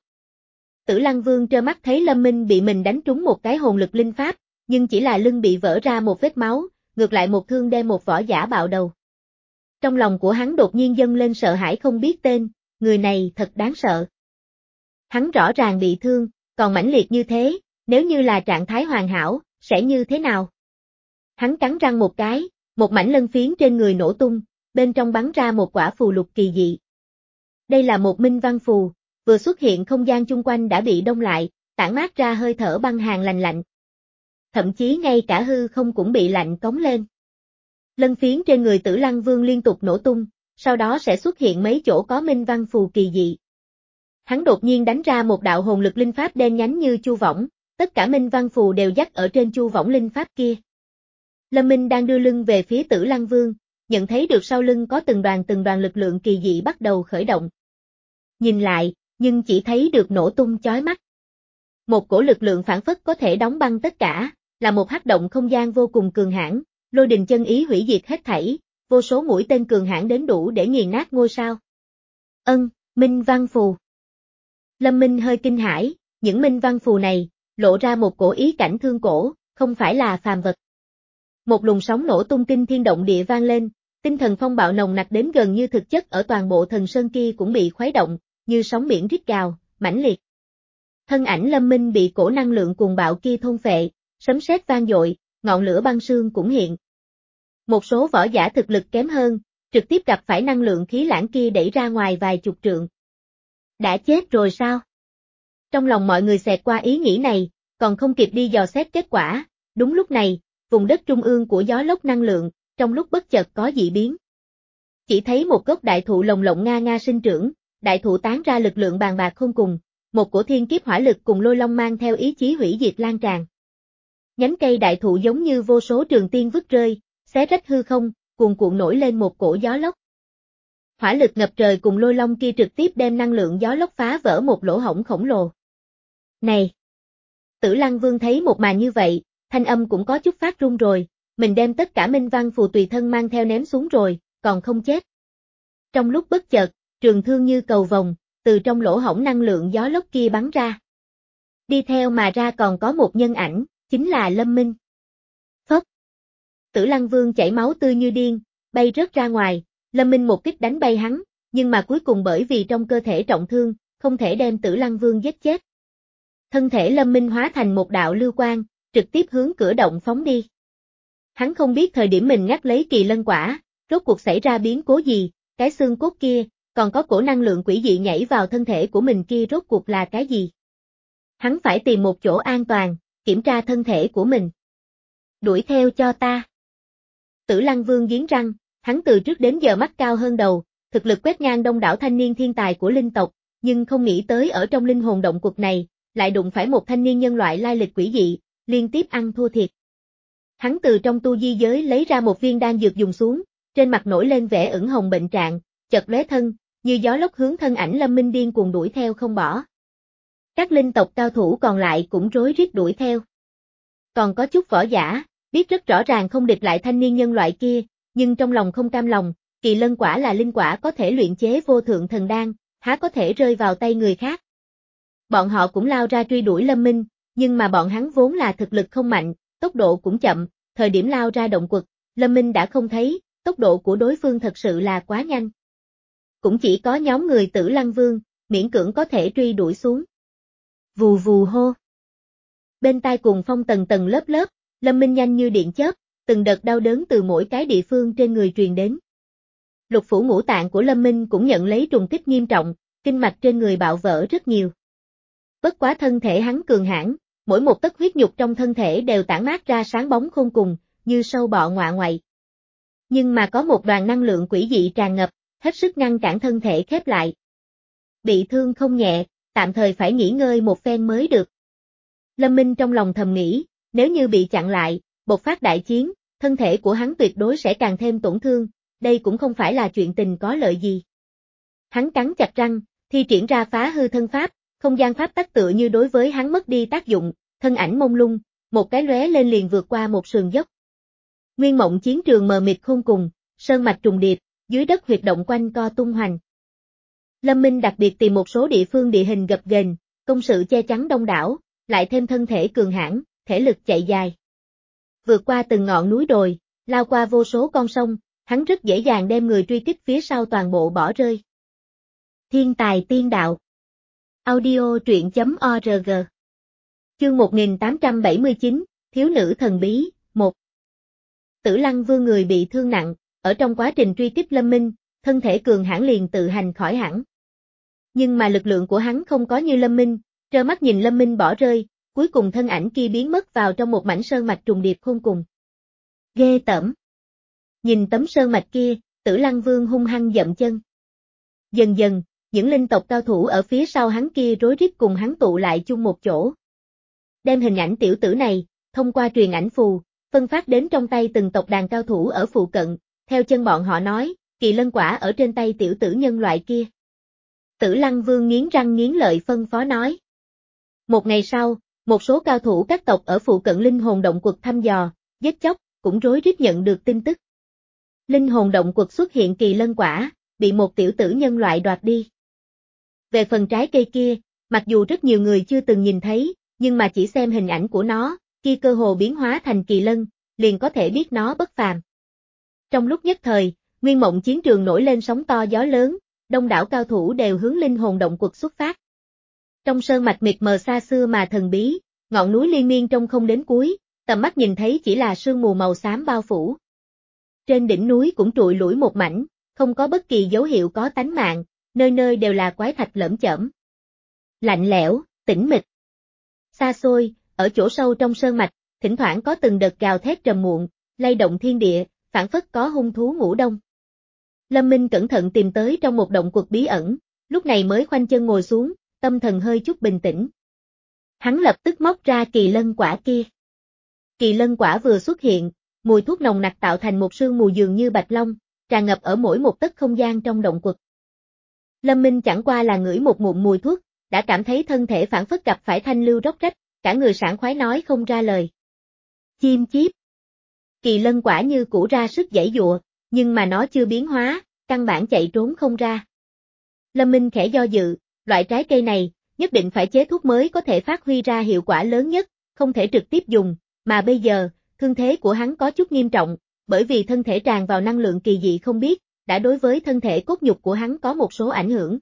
Tử Lăng Vương trơ mắt thấy Lâm Minh bị mình đánh trúng một cái hồn lực linh pháp, nhưng chỉ là lưng bị vỡ ra một vết máu, ngược lại một thương đem một võ giả bạo đầu. Trong lòng của hắn đột nhiên dâng lên sợ hãi không biết tên, người này thật đáng sợ. Hắn rõ ràng bị thương, còn mãnh liệt như thế, nếu như là trạng thái hoàn hảo, sẽ như thế nào? Hắn cắn răng một cái, một mảnh lân phiến trên người nổ tung, bên trong bắn ra một quả phù lục kỳ dị. Đây là một minh văn phù, vừa xuất hiện không gian chung quanh đã bị đông lại, tản mát ra hơi thở băng hàn lạnh lạnh. Thậm chí ngay cả hư không cũng bị lạnh cống lên. Lân phiến trên người Tử Lăng Vương liên tục nổ tung, sau đó sẽ xuất hiện mấy chỗ có minh văn phù kỳ dị. Hắn đột nhiên đánh ra một đạo hồn lực linh pháp đen nhánh như chu võng, tất cả minh văn phù đều dắt ở trên chu võng linh pháp kia. Lâm Minh đang đưa lưng về phía Tử Lăng Vương, nhận thấy được sau lưng có từng đoàn từng đoàn lực lượng kỳ dị bắt đầu khởi động. Nhìn lại, nhưng chỉ thấy được nổ tung chói mắt. Một cổ lực lượng phản phất có thể đóng băng tất cả, là một hắc động không gian vô cùng cường hãn, lôi đình chân ý hủy diệt hết thảy, vô số mũi tên cường hãn đến đủ để nghiền nát ngôi sao. Ân, minh văn phù. Lâm Minh hơi kinh hãi, những minh văn phù này, lộ ra một cổ ý cảnh thương cổ, không phải là phàm vật. Một luồng sóng nổ tung kinh thiên động địa vang lên, tinh thần phong bạo nồng nặc đến gần như thực chất ở toàn bộ thần sơn kia cũng bị khuấy động, như sóng biển rít gào, mãnh liệt. Thân ảnh Lâm Minh bị cổ năng lượng cuồng bạo kia thôn phệ, sấm sét vang dội, ngọn lửa băng sương cũng hiện. Một số võ giả thực lực kém hơn, trực tiếp gặp phải năng lượng khí lãng kia đẩy ra ngoài vài chục trượng. Đã chết rồi sao? Trong lòng mọi người xẹt qua ý nghĩ này, còn không kịp đi dò xét kết quả, đúng lúc này, vùng đất trung ương của gió lốc năng lượng, trong lúc bất chợt có dị biến. Chỉ thấy một gốc đại thụ lồng lộng nga nga sinh trưởng, đại thụ tán ra lực lượng bàn bạc không cùng, một cổ thiên kiếp hỏa lực cùng lôi long mang theo ý chí hủy diệt lan tràn. Nhánh cây đại thụ giống như vô số trường tiên vứt rơi, xé rách hư không, cuồn cuộn nổi lên một cổ gió lốc. Hỏa lực ngập trời cùng lôi long kia trực tiếp đem năng lượng gió lốc phá vỡ một lỗ hổng khổng lồ. Này! Tử Lăng Vương thấy một màn như vậy, thanh âm cũng có chút phát run rồi, mình đem tất cả minh văn phù tùy thân mang theo ném xuống rồi, còn không chết. Trong lúc bất chợt, trường thương như cầu vồng, từ trong lỗ hổng năng lượng gió lốc kia bắn ra. Đi theo mà ra còn có một nhân ảnh, chính là Lâm Minh. Phốc! Tử Lăng Vương chảy máu tươi như điên, bay rớt ra ngoài, Lâm Minh một kích đánh bay hắn, nhưng mà cuối cùng bởi vì trong cơ thể trọng thương, không thể đem Tử Lăng Vương giết chết. Thân thể Lâm Minh hóa thành một đạo lưu quang, trực tiếp hướng cửa động phóng đi. Hắn không biết thời điểm mình ngắt lấy kỳ lân quả, rốt cuộc xảy ra biến cố gì, cái xương cốt kia, còn có cổ năng lượng quỷ dị nhảy vào thân thể của mình kia rốt cuộc là cái gì. Hắn phải tìm một chỗ an toàn, kiểm tra thân thể của mình. Đuổi theo cho ta. Tử Lăng Vương nghiến răng, hắn từ trước đến giờ mắt cao hơn đầu, thực lực quét ngang đông đảo thanh niên thiên tài của linh tộc, nhưng không nghĩ tới ở trong linh hồn động quật này, lại đụng phải một thanh niên nhân loại lai lịch quỷ dị, liên tiếp ăn thua thiệt. Hắn từ trong tu di giới lấy ra một viên đan dược dùng xuống, trên mặt nổi lên vẻ ửng hồng bệnh trạng, chợt lóe thân, như gió lốc hướng thân ảnh Lâm Minh điên cuồng đuổi theo không bỏ. Các linh tộc cao thủ còn lại cũng rối rít đuổi theo. Còn có chút võ giả, biết rất rõ ràng không địch lại thanh niên nhân loại kia, nhưng trong lòng không cam lòng, kỳ lân quả là linh quả có thể luyện chế vô thượng thần đan, há có thể rơi vào tay người khác. Bọn họ cũng lao ra truy đuổi Lâm Minh, nhưng mà bọn hắn vốn là thực lực không mạnh, tốc độ cũng chậm, thời điểm lao ra động quật, Lâm Minh đã không thấy, tốc độ của đối phương thật sự là quá nhanh. Cũng chỉ có nhóm người Tử Lăng Vương, miễn cưỡng có thể truy đuổi xuống. Vù vù hô. Bên tai cùng phong tầng tầng lớp lớp, Lâm Minh nhanh như điện chớp, từng đợt đau đớn từ mỗi cái địa phương trên người truyền đến. Lục phủ ngũ tạng của Lâm Minh cũng nhận lấy trùng kích nghiêm trọng, kinh mạch trên người bạo vỡ rất nhiều. Bất quá thân thể hắn cường hãn, mỗi một tấc huyết nhục trong thân thể đều tản mát ra sáng bóng khôn cùng, như sâu bọ ngọa ngoại. Nhưng mà có một đoàn năng lượng quỷ dị tràn ngập, hết sức ngăn cản thân thể khép lại. Bị thương không nhẹ, tạm thời phải nghỉ ngơi một phen mới được. Lâm Minh trong lòng thầm nghĩ, nếu như bị chặn lại, bộc phát đại chiến, thân thể của hắn tuyệt đối sẽ càng thêm tổn thương, đây cũng không phải là chuyện tình có lợi gì. Hắn cắn chặt răng, thi triển ra phá hư thân pháp, không gian pháp tắc tựa như đối với hắn mất đi tác dụng, thân ảnh mông lung, một cái lóe lên liền vượt qua một sườn dốc. Nguyên mộng chiến trường mờ mịt khôn cùng, sơn mạch trùng điệp, dưới đất huyệt động quanh co tung hoành. Lâm Minh đặc biệt tìm một số địa phương địa hình gập ghềnh, công sự che chắn đông đảo, lại thêm thân thể cường hãn, thể lực chạy dài. Vượt qua từng ngọn núi đồi, lao qua vô số con sông, hắn rất dễ dàng đem người truy kích phía sau toàn bộ bỏ rơi. Thiên tài tiên đạo. Audio truyện chấm org. Chương một nghìn tám trăm bảy mươi chín, Thiếu nữ thần bí, một. Tử Lăng Vương người bị thương nặng, ở trong quá trình truy kích Lâm Minh, thân thể cường hãn liền tự hành khỏi hẳn. Nhưng mà lực lượng của hắn không có như Lâm Minh, trơ mắt nhìn Lâm Minh bỏ rơi, cuối cùng thân ảnh kia biến mất vào trong một mảnh sơn mạch trùng điệp khôn cùng. Ghê tởm. Nhìn tấm sơn mạch kia, Tử Lăng Vương hung hăng dậm chân. Dần dần, những linh tộc cao thủ ở phía sau hắn kia rối rít cùng hắn tụ lại chung một chỗ. Đem hình ảnh tiểu tử này, thông qua truyền ảnh phù, phân phát đến trong tay từng tộc đàn cao thủ ở phụ cận, theo chân bọn họ nói, kỳ lân quả ở trên tay tiểu tử nhân loại kia. Tử Lăng Vương nghiến răng nghiến lợi phân phó nói. Một ngày sau, một số cao thủ các tộc ở phụ cận linh hồn động quật thăm dò, giết chóc, cũng rối rít nhận được tin tức. Linh hồn động quật xuất hiện kỳ lân quả, bị một tiểu tử nhân loại đoạt đi. Về phần trái cây kia, mặc dù rất nhiều người chưa từng nhìn thấy, nhưng mà chỉ xem hình ảnh của nó, kia cơ hồ biến hóa thành kỳ lân, liền có thể biết nó bất phàm. Trong lúc nhất thời, nguyên mộng chiến trường nổi lên sóng to gió lớn, đông đảo cao thủ đều hướng linh hồn động quật xuất phát. Trong sơn mạch mịt mờ xa xưa mà thần bí, ngọn núi liên miên trông không đến cuối, tầm mắt nhìn thấy chỉ là sương mù màu xám bao phủ. Trên đỉnh núi cũng trụi lủi một mảnh, không có bất kỳ dấu hiệu có tánh mạng, nơi nơi đều là quái thạch lởm chởm. Lạnh lẽo, tĩnh mịch. Xa xôi, ở chỗ sâu trong sơn mạch, thỉnh thoảng có từng đợt gào thét trầm muộn, lay động thiên địa, phảng phất có hung thú ngủ đông. Lâm Minh cẩn thận tìm tới trong một động quật bí ẩn, lúc này mới khoanh chân ngồi xuống, tâm thần hơi chút bình tĩnh. Hắn lập tức móc ra kỳ lân quả kia. Kỳ lân quả vừa xuất hiện, mùi thuốc nồng nặc tạo thành một sương mù dường như bạch long, tràn ngập ở mỗi một tấc không gian trong động quật. Lâm Minh chẳng qua là ngửi một ngụm mùi thuốc, đã cảm thấy thân thể phảng phất gặp phải thanh lưu róc rách, cả người sảng khoái nói không ra lời. Chim chíp. Kỳ lân quả như cũ ra sức giãy giụa, nhưng mà nó chưa biến hóa, căn bản chạy trốn không ra. Lâm Minh khẽ do dự, loại trái cây này, nhất định phải chế thuốc mới có thể phát huy ra hiệu quả lớn nhất, không thể trực tiếp dùng, mà bây giờ, thương thế của hắn có chút nghiêm trọng, bởi vì thân thể tràn vào năng lượng kỳ dị không biết, đã đối với thân thể cốt nhục của hắn có một số ảnh hưởng.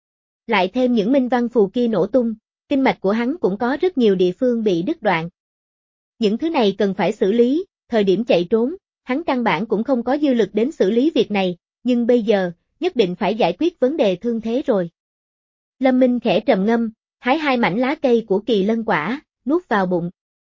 Lại thêm những minh văn phù kia nổ tung, kinh mạch của hắn cũng có rất nhiều địa phương bị đứt đoạn. Những thứ này cần phải xử lý, thời điểm chạy trốn, hắn căn bản cũng không có dư lực đến xử lý việc này, nhưng bây giờ, nhất định phải giải quyết vấn đề thương thế rồi. Lâm Minh khẽ trầm ngâm, hái hai mảnh lá cây của kỳ lân quả, nuốt vào bụng.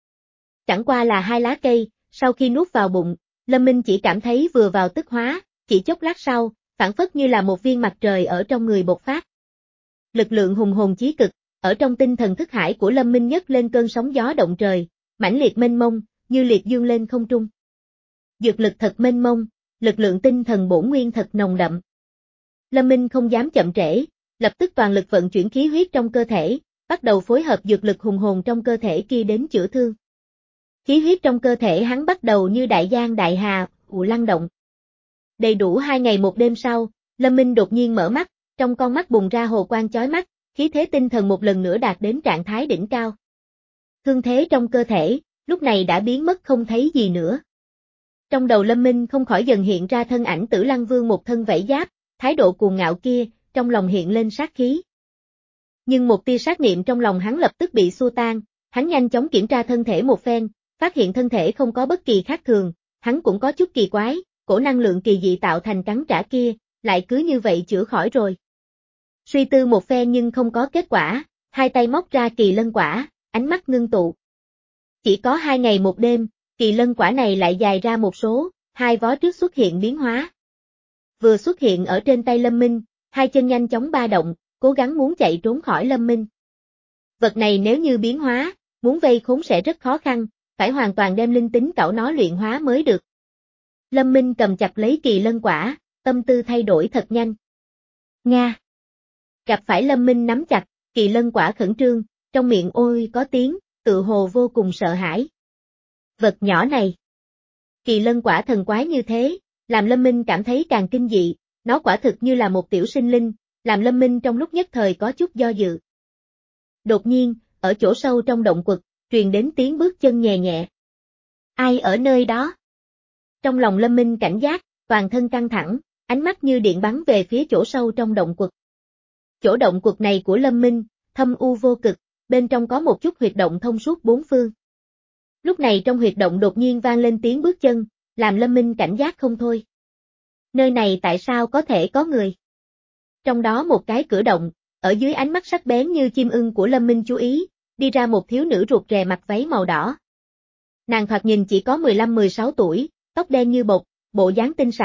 Chẳng qua là hai lá cây, sau khi nuốt vào bụng, Lâm Minh chỉ cảm thấy vừa vào tức hóa, chỉ chốc lát sau, phản phất như là một viên mặt trời ở trong người bộc phát. Lực lượng hùng hồn chí cực, ở trong tinh thần thức hải của Lâm Minh nhấc lên cơn sóng gió động trời, mãnh liệt mênh mông, như liệt dương lên không trung. Dược lực thật mênh mông, lực lượng tinh thần bổn nguyên thật nồng đậm. Lâm Minh không dám chậm trễ, lập tức toàn lực vận chuyển khí huyết trong cơ thể, bắt đầu phối hợp dược lực hùng hồn trong cơ thể kia đến chữa thương. Khí huyết trong cơ thể hắn bắt đầu như đại giang đại hà, ù lăn động. Đầy đủ hai ngày một đêm sau, Lâm Minh đột nhiên mở mắt, trong con mắt bùng ra hồ quang chói mắt, khí thế tinh thần một lần nữa đạt đến trạng thái đỉnh cao. Thương thế trong cơ thể, lúc này đã biến mất không thấy gì nữa. Trong đầu Lâm Minh không khỏi dần hiện ra thân ảnh Tử Lăng Vương một thân vảy giáp, thái độ cuồng ngạo kia, trong lòng hiện lên sát khí. Nhưng một tia sát niệm trong lòng hắn lập tức bị xua tan, hắn nhanh chóng kiểm tra thân thể một phen, phát hiện thân thể không có bất kỳ khác thường, hắn cũng có chút kỳ quái, cổ năng lượng kỳ dị tạo thành cắn trả kia, lại cứ như vậy chữa khỏi rồi. Suy tư một phen nhưng không có kết quả, hai tay móc ra kỳ lân quả, ánh mắt ngưng tụ. Chỉ có hai ngày một đêm, kỳ lân quả này lại dài ra một số, hai vó trước xuất hiện biến hóa. Vừa xuất hiện ở trên tay Lâm Minh, hai chân nhanh chóng ba động, cố gắng muốn chạy trốn khỏi Lâm Minh. Vật này nếu như biến hóa, muốn vây khốn sẽ rất khó khăn, phải hoàn toàn đem linh tính cẩu nó luyện hóa mới được. Lâm Minh cầm chặt lấy kỳ lân quả, tâm tư thay đổi thật nhanh. Nga. Gặp phải Lâm Minh nắm chặt, kỳ lân quả khẩn trương, trong miệng ôi có tiếng, tự hồ vô cùng sợ hãi. Vật nhỏ này. Kỳ lân quả thần quái như thế, làm Lâm Minh cảm thấy càng kinh dị, nó quả thực như là một tiểu sinh linh, làm Lâm Minh trong lúc nhất thời có chút do dự. Đột nhiên, ở chỗ sâu trong động quật, truyền đến tiếng bước chân nhẹ nhẹ. Ai ở nơi đó? Trong lòng Lâm Minh cảnh giác, toàn thân căng thẳng, ánh mắt như điện bắn về phía chỗ sâu trong động quật. Chỗ động quật này của Lâm Minh, thâm u vô cực, bên trong có một chút huyệt động thông suốt bốn phương. Lúc này trong huyệt động đột nhiên vang lên tiếng bước chân, làm Lâm Minh cảnh giác không thôi. Nơi này tại sao có thể có người? Trong đó một cái cửa động, ở dưới ánh mắt sắc bén như chim ưng của Lâm Minh chú ý, đi ra một thiếu nữ rụt rè mặc váy màu đỏ. Nàng thoạt nhìn chỉ có mười lăm mười sáu tuổi, tóc đen như bột, bộ dáng tinh xảo,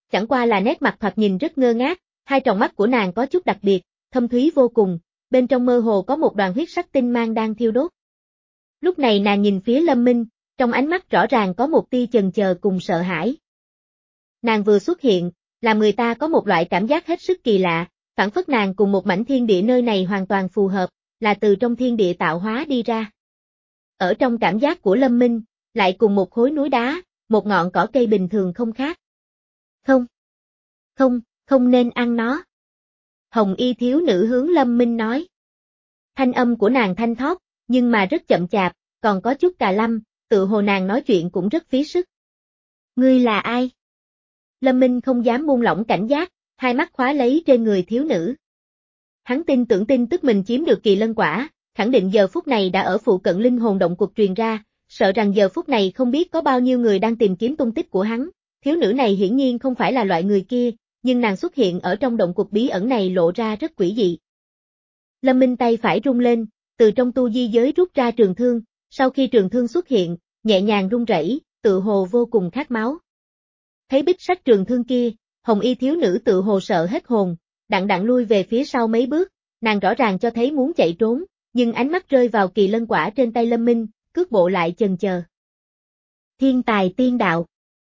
chẳng qua là nét mặt thoạt nhìn rất ngơ ngác, hai tròng mắt của nàng có chút đặc biệt, thâm thúy vô cùng, bên trong mơ hồ có một đoàn huyết sắc tinh mang đang thiêu đốt. Lúc này nàng nhìn phía Lâm Minh, trong ánh mắt rõ ràng có một tia chần chờ cùng sợ hãi. Nàng vừa xuất hiện, làm người ta có một loại cảm giác hết sức kỳ lạ, phảng phất nàng cùng một mảnh thiên địa nơi này hoàn toàn phù hợp, là từ trong thiên địa tạo hóa đi ra. Ở trong cảm giác của Lâm Minh, lại cùng một khối núi đá, một ngọn cỏ cây bình thường không khác. Không, không, không nên ăn nó. Hồng y thiếu nữ hướng Lâm Minh nói. Thanh âm của nàng thanh thoát, nhưng mà rất chậm chạp, còn có chút cà lâm, tự hồ nàng nói chuyện cũng rất phí sức. Ngươi là ai? Lâm Minh không dám buông lỏng cảnh giác, hai mắt khóa lấy trên người thiếu nữ. Hắn tin tưởng tin tức mình chiếm được kỳ lân quả, khẳng định giờ phút này đã ở phụ cận linh hồn động cuộc truyền ra, sợ rằng giờ phút này không biết có bao nhiêu người đang tìm kiếm tung tích của hắn. Thiếu nữ này hiển nhiên không phải là loại người kia, nhưng nàng xuất hiện ở trong động cuộc bí ẩn này lộ ra rất quỷ dị. Lâm Minh tay phải rung lên, từ trong tu di giới rút ra trường thương, sau khi trường thương xuất hiện, nhẹ nhàng rung rẩy, tự hồ vô cùng khát máu. Thấy bích sách trường thương kia, hồng y thiếu nữ tự hồ sợ hết hồn, đặng đặng lui về phía sau mấy bước, nàng rõ ràng cho thấy muốn chạy trốn, nhưng ánh mắt rơi vào kỳ lân quả trên tay Lâm Minh, cước bộ lại chần chờ. Thiên tài tiên đạo.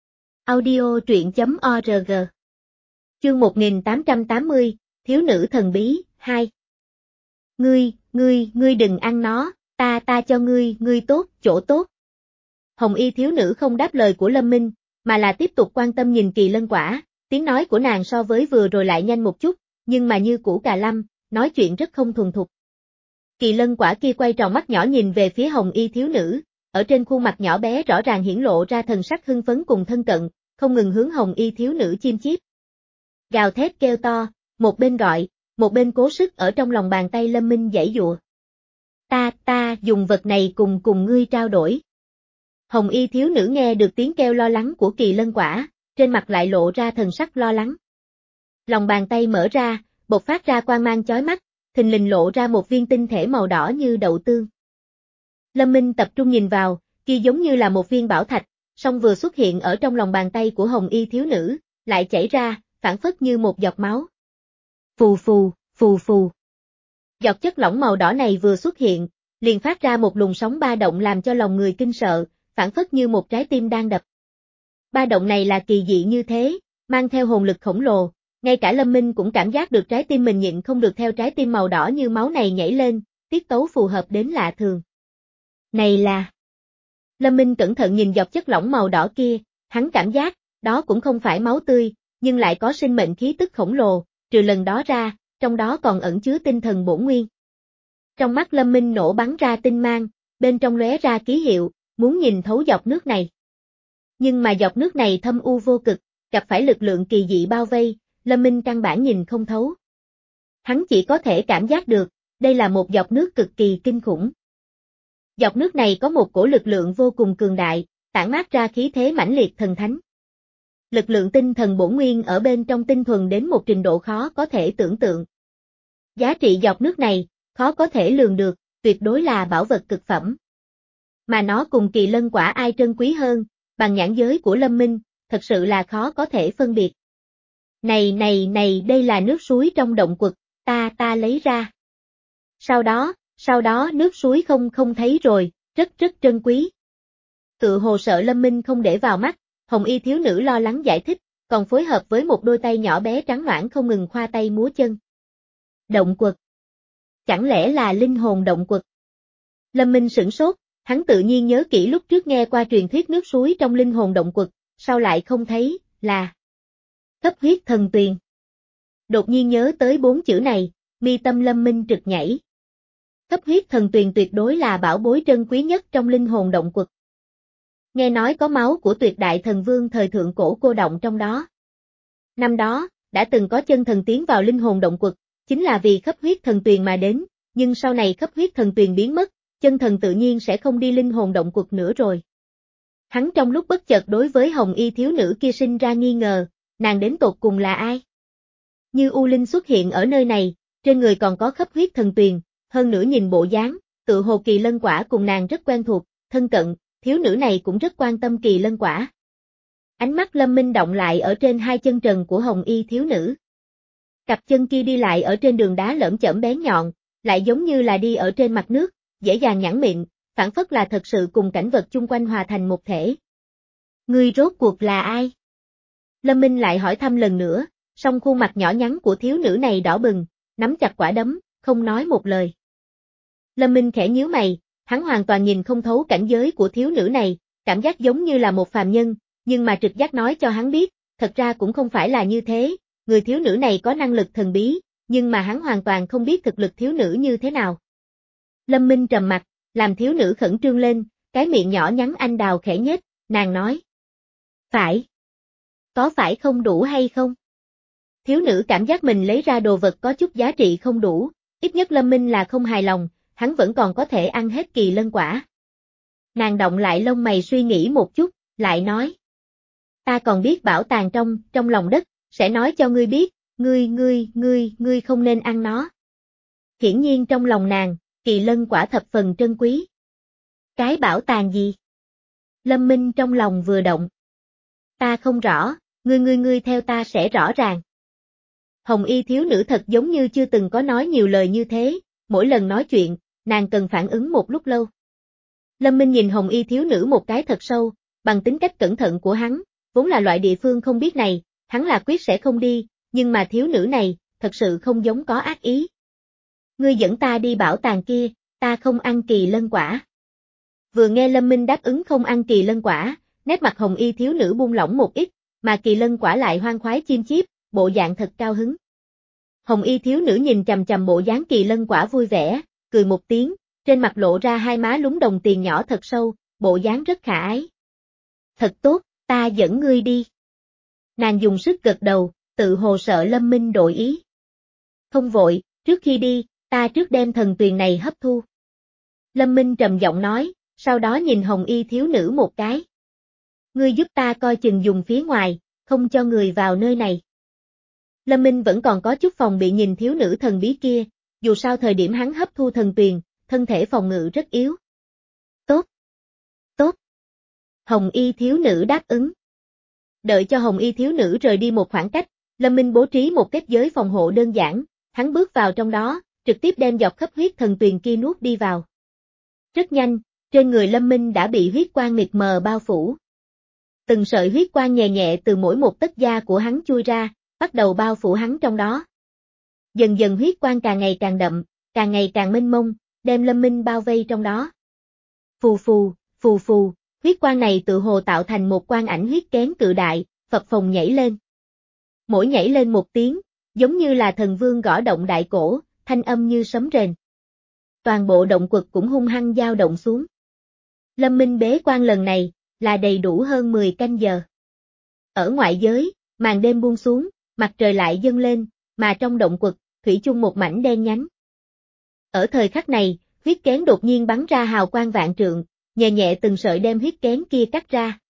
Audio truyện chấm org. Chương một nghìn tám trăm tám mươi, Thiếu nữ thần bí, hai. Ngươi, ngươi, ngươi đừng ăn nó, ta ta cho ngươi, ngươi tốt, chỗ tốt. Hồng y thiếu nữ không đáp lời của Lâm Minh, mà là tiếp tục quan tâm nhìn kỳ lân quả, tiếng nói của nàng so với vừa rồi lại nhanh một chút, nhưng mà như củ cà lâm, nói chuyện rất không thuần thục. Kỳ lân quả kia quay tròn mắt nhỏ nhìn về phía hồng y thiếu nữ, ở trên khuôn mặt nhỏ bé rõ ràng hiển lộ ra thần sắc hưng phấn cùng thân cận, không ngừng hướng hồng y thiếu nữ chim chiếp. Gào thét kêu to, một bên gọi, một bên cố sức ở trong lòng bàn tay Lâm Minh giãy giụa. Ta, ta dùng vật này cùng cùng ngươi trao đổi. Hồng y thiếu nữ nghe được tiếng kêu lo lắng của kỳ lân quả, trên mặt lại lộ ra thần sắc lo lắng. Lòng bàn tay mở ra, bộc phát ra quang mang chói mắt, thình lình lộ ra một viên tinh thể màu đỏ như đậu tương. Lâm Minh tập trung nhìn vào, kia giống như là một viên bảo thạch, song vừa xuất hiện ở trong lòng bàn tay của hồng y thiếu nữ, lại chảy ra, phản phất như một giọt máu. Phù phù, phù phù. Giọt chất lỏng màu đỏ này vừa xuất hiện, liền phát ra một luồng sóng ba động làm cho lòng người kinh sợ, phản phất như một trái tim đang đập. Ba động này là kỳ dị như thế, mang theo hồn lực khổng lồ, ngay cả Lâm Minh cũng cảm giác được trái tim mình nhịn không được theo trái tim màu đỏ như máu này nhảy lên, tiết tấu phù hợp đến lạ thường. Này là... Lâm Minh cẩn thận nhìn giọt chất lỏng màu đỏ kia, hắn cảm giác, đó cũng không phải máu tươi, nhưng lại có sinh mệnh khí tức khổng lồ, trừ lần đó ra, trong đó còn ẩn chứa tinh thần bổn nguyên. Trong mắt Lâm Minh nổ bắn ra tinh mang, bên trong lóe ra ký hiệu, muốn nhìn thấu giọt nước này. Nhưng mà giọt nước này thâm u vô cực, gặp phải lực lượng kỳ dị bao vây, Lâm Minh căn bản nhìn không thấu. Hắn chỉ có thể cảm giác được, đây là một giọt nước cực kỳ kinh khủng. Giọt nước này có một cổ lực lượng vô cùng cường đại, tản mát ra khí thế mãnh liệt thần thánh. Lực lượng tinh thần bổn nguyên ở bên trong tinh thuần đến một trình độ khó có thể tưởng tượng. Giá trị giọt nước này, khó có thể lường được, tuyệt đối là bảo vật cực phẩm. Mà nó cùng kỳ lân quả ai trân quý hơn, bằng nhãn giới của Lâm Minh, thật sự là khó có thể phân biệt. Này này này đây là nước suối trong động quật, ta ta lấy ra. Sau đó, sau đó nước suối không không thấy rồi, rất rất trân quý. Tự hồ sợ Lâm Minh không để vào mắt, hồng y thiếu nữ lo lắng giải thích, còn phối hợp với một đôi tay nhỏ bé trắng nõn không ngừng khoa tay múa chân. Động quật. Chẳng lẽ là linh hồn động quật? Lâm Minh sửng sốt, hắn tự nhiên nhớ kỹ lúc trước nghe qua truyền thuyết nước suối trong linh hồn động quật, sao lại không thấy, là cấp huyết thần tuyền. Đột nhiên nhớ tới bốn chữ này, mi tâm Lâm Minh trực nhảy. Cấp huyết thần tuyền tuyệt đối là bảo bối trân quý nhất trong linh hồn động quật. Nghe nói có máu của tuyệt đại thần vương thời thượng cổ cô động trong đó. Năm đó, đã từng có chân thần tiến vào linh hồn động quật, chính là vì cấp huyết thần tuyền mà đến, nhưng sau này cấp huyết thần tuyền biến mất, chân thần tự nhiên sẽ không đi linh hồn động quật nữa rồi. Hắn trong lúc bất chợt đối với hồng y thiếu nữ kia sinh ra nghi ngờ, nàng đến tột cùng là ai? Như U Linh xuất hiện ở nơi này, trên người còn có cấp huyết thần tuyền, hơn nữa nhìn bộ dáng, tự hồ kỳ lân quả cùng nàng rất quen thuộc, thân cận, thiếu nữ này cũng rất quan tâm kỳ lân quả. Ánh mắt Lâm Minh động lại ở trên hai chân trần của hồng y thiếu nữ. Cặp chân kia đi lại ở trên đường đá lởm chởm bén nhọn, lại giống như là đi ở trên mặt nước, dễ dàng nhẵn mịn, phản phất là thật sự cùng cảnh vật chung quanh hòa thành một thể. Ngươi rốt cuộc là ai? Lâm Minh lại hỏi thăm lần nữa, song khuôn mặt nhỏ nhắn của thiếu nữ này đỏ bừng, nắm chặt quả đấm, không nói một lời. Lâm Minh khẽ nhíu mày, hắn hoàn toàn nhìn không thấu cảnh giới của thiếu nữ này, cảm giác giống như là một phàm nhân, nhưng mà trực giác nói cho hắn biết, thật ra cũng không phải là như thế, người thiếu nữ này có năng lực thần bí, nhưng mà hắn hoàn toàn không biết thực lực thiếu nữ như thế nào. Lâm Minh trầm mặt, làm thiếu nữ khẩn trương lên, cái miệng nhỏ nhắn anh đào khẽ nhếch, nàng nói. Phải. Có phải không đủ hay không? Thiếu nữ cảm giác mình lấy ra đồ vật có chút giá trị không đủ, ít nhất Lâm Minh là không hài lòng, hắn vẫn còn có thể ăn hết kỳ lân quả. Nàng động lại lông mày suy nghĩ một chút, lại nói. Ta còn biết bảo tàng trong, trong lòng đất, sẽ nói cho ngươi biết, ngươi, ngươi, ngươi, ngươi không nên ăn nó. Hiển nhiên trong lòng nàng, kỳ lân quả thập phần trân quý. Cái bảo tàng gì? Lâm Minh trong lòng vừa động. Ta không rõ, ngươi ngươi ngươi theo ta sẽ rõ ràng. Hồng y thiếu nữ thật giống như chưa từng có nói nhiều lời như thế, mỗi lần nói chuyện, nàng cần phản ứng một lúc lâu. Lâm Minh nhìn hồng y thiếu nữ một cái thật sâu, bằng tính cách cẩn thận của hắn, vốn là loại địa phương không biết này, hắn là quyết sẽ không đi, nhưng mà thiếu nữ này, thật sự không giống có ác ý. Ngươi dẫn ta đi bảo tàng kia, ta không ăn kỳ lân quả. Vừa nghe Lâm Minh đáp ứng không ăn kỳ lân quả, nét mặt hồng y thiếu nữ buông lỏng một ít, mà kỳ lân quả lại hoang khoái chim chiếp, bộ dạng thật cao hứng. Hồng y thiếu nữ nhìn chằm chằm bộ dáng kỳ lân quả vui vẻ, cười một tiếng, trên mặt lộ ra hai má lúng đồng tiền nhỏ thật sâu, bộ dáng rất khả ái. Thật tốt, ta dẫn ngươi đi. Nàng dùng sức gật đầu, tự hồ sợ Lâm Minh đổi ý. Không vội, trước khi đi, ta trước đem thần tuyền này hấp thu. Lâm Minh trầm giọng nói, sau đó nhìn hồng y thiếu nữ một cái. Ngươi giúp ta coi chừng dùng phía ngoài, không cho người vào nơi này. Lâm Minh vẫn còn có chút phòng bị nhìn thiếu nữ thần bí kia, dù sao thời điểm hắn hấp thu thần tuyền, thân thể phòng ngự rất yếu. Tốt. Tốt. Hồng y thiếu nữ đáp ứng. Đợi cho hồng y thiếu nữ rời đi một khoảng cách, Lâm Minh bố trí một kết giới phòng hộ đơn giản, hắn bước vào trong đó, trực tiếp đem dọc khắp huyết thần tuyền kia nuốt đi vào. Rất nhanh, trên người Lâm Minh đã bị huyết quang mịt mờ bao phủ. Từng sợi huyết quang nhẹ nhẹ từ mỗi một tấc da của hắn chui ra, bắt đầu bao phủ hắn trong đó. Dần dần huyết quang càng ngày càng đậm, càng ngày càng mênh mông, đem Lâm Minh bao vây trong đó. Phù phù, phù phù, huyết quang này tự hồ tạo thành một quang ảnh huyết kén cự đại, phập phồng nhảy lên. Mỗi nhảy lên một tiếng, giống như là thần vương gõ động đại cổ, thanh âm như sấm rền. Toàn bộ động quật cũng hung hăng dao động xuống. Lâm Minh bế quan lần này, là đầy đủ hơn mười canh giờ. Ở ngoại giới, màn đêm buông xuống, mặt trời lại dâng lên, mà trong động quật, thủy chung một mảnh đen nhánh. Ở thời khắc này, huyết kén đột nhiên bắn ra hào quang vạn trượng, nhẹ nhẹ từng sợi đem huyết kén kia cắt ra.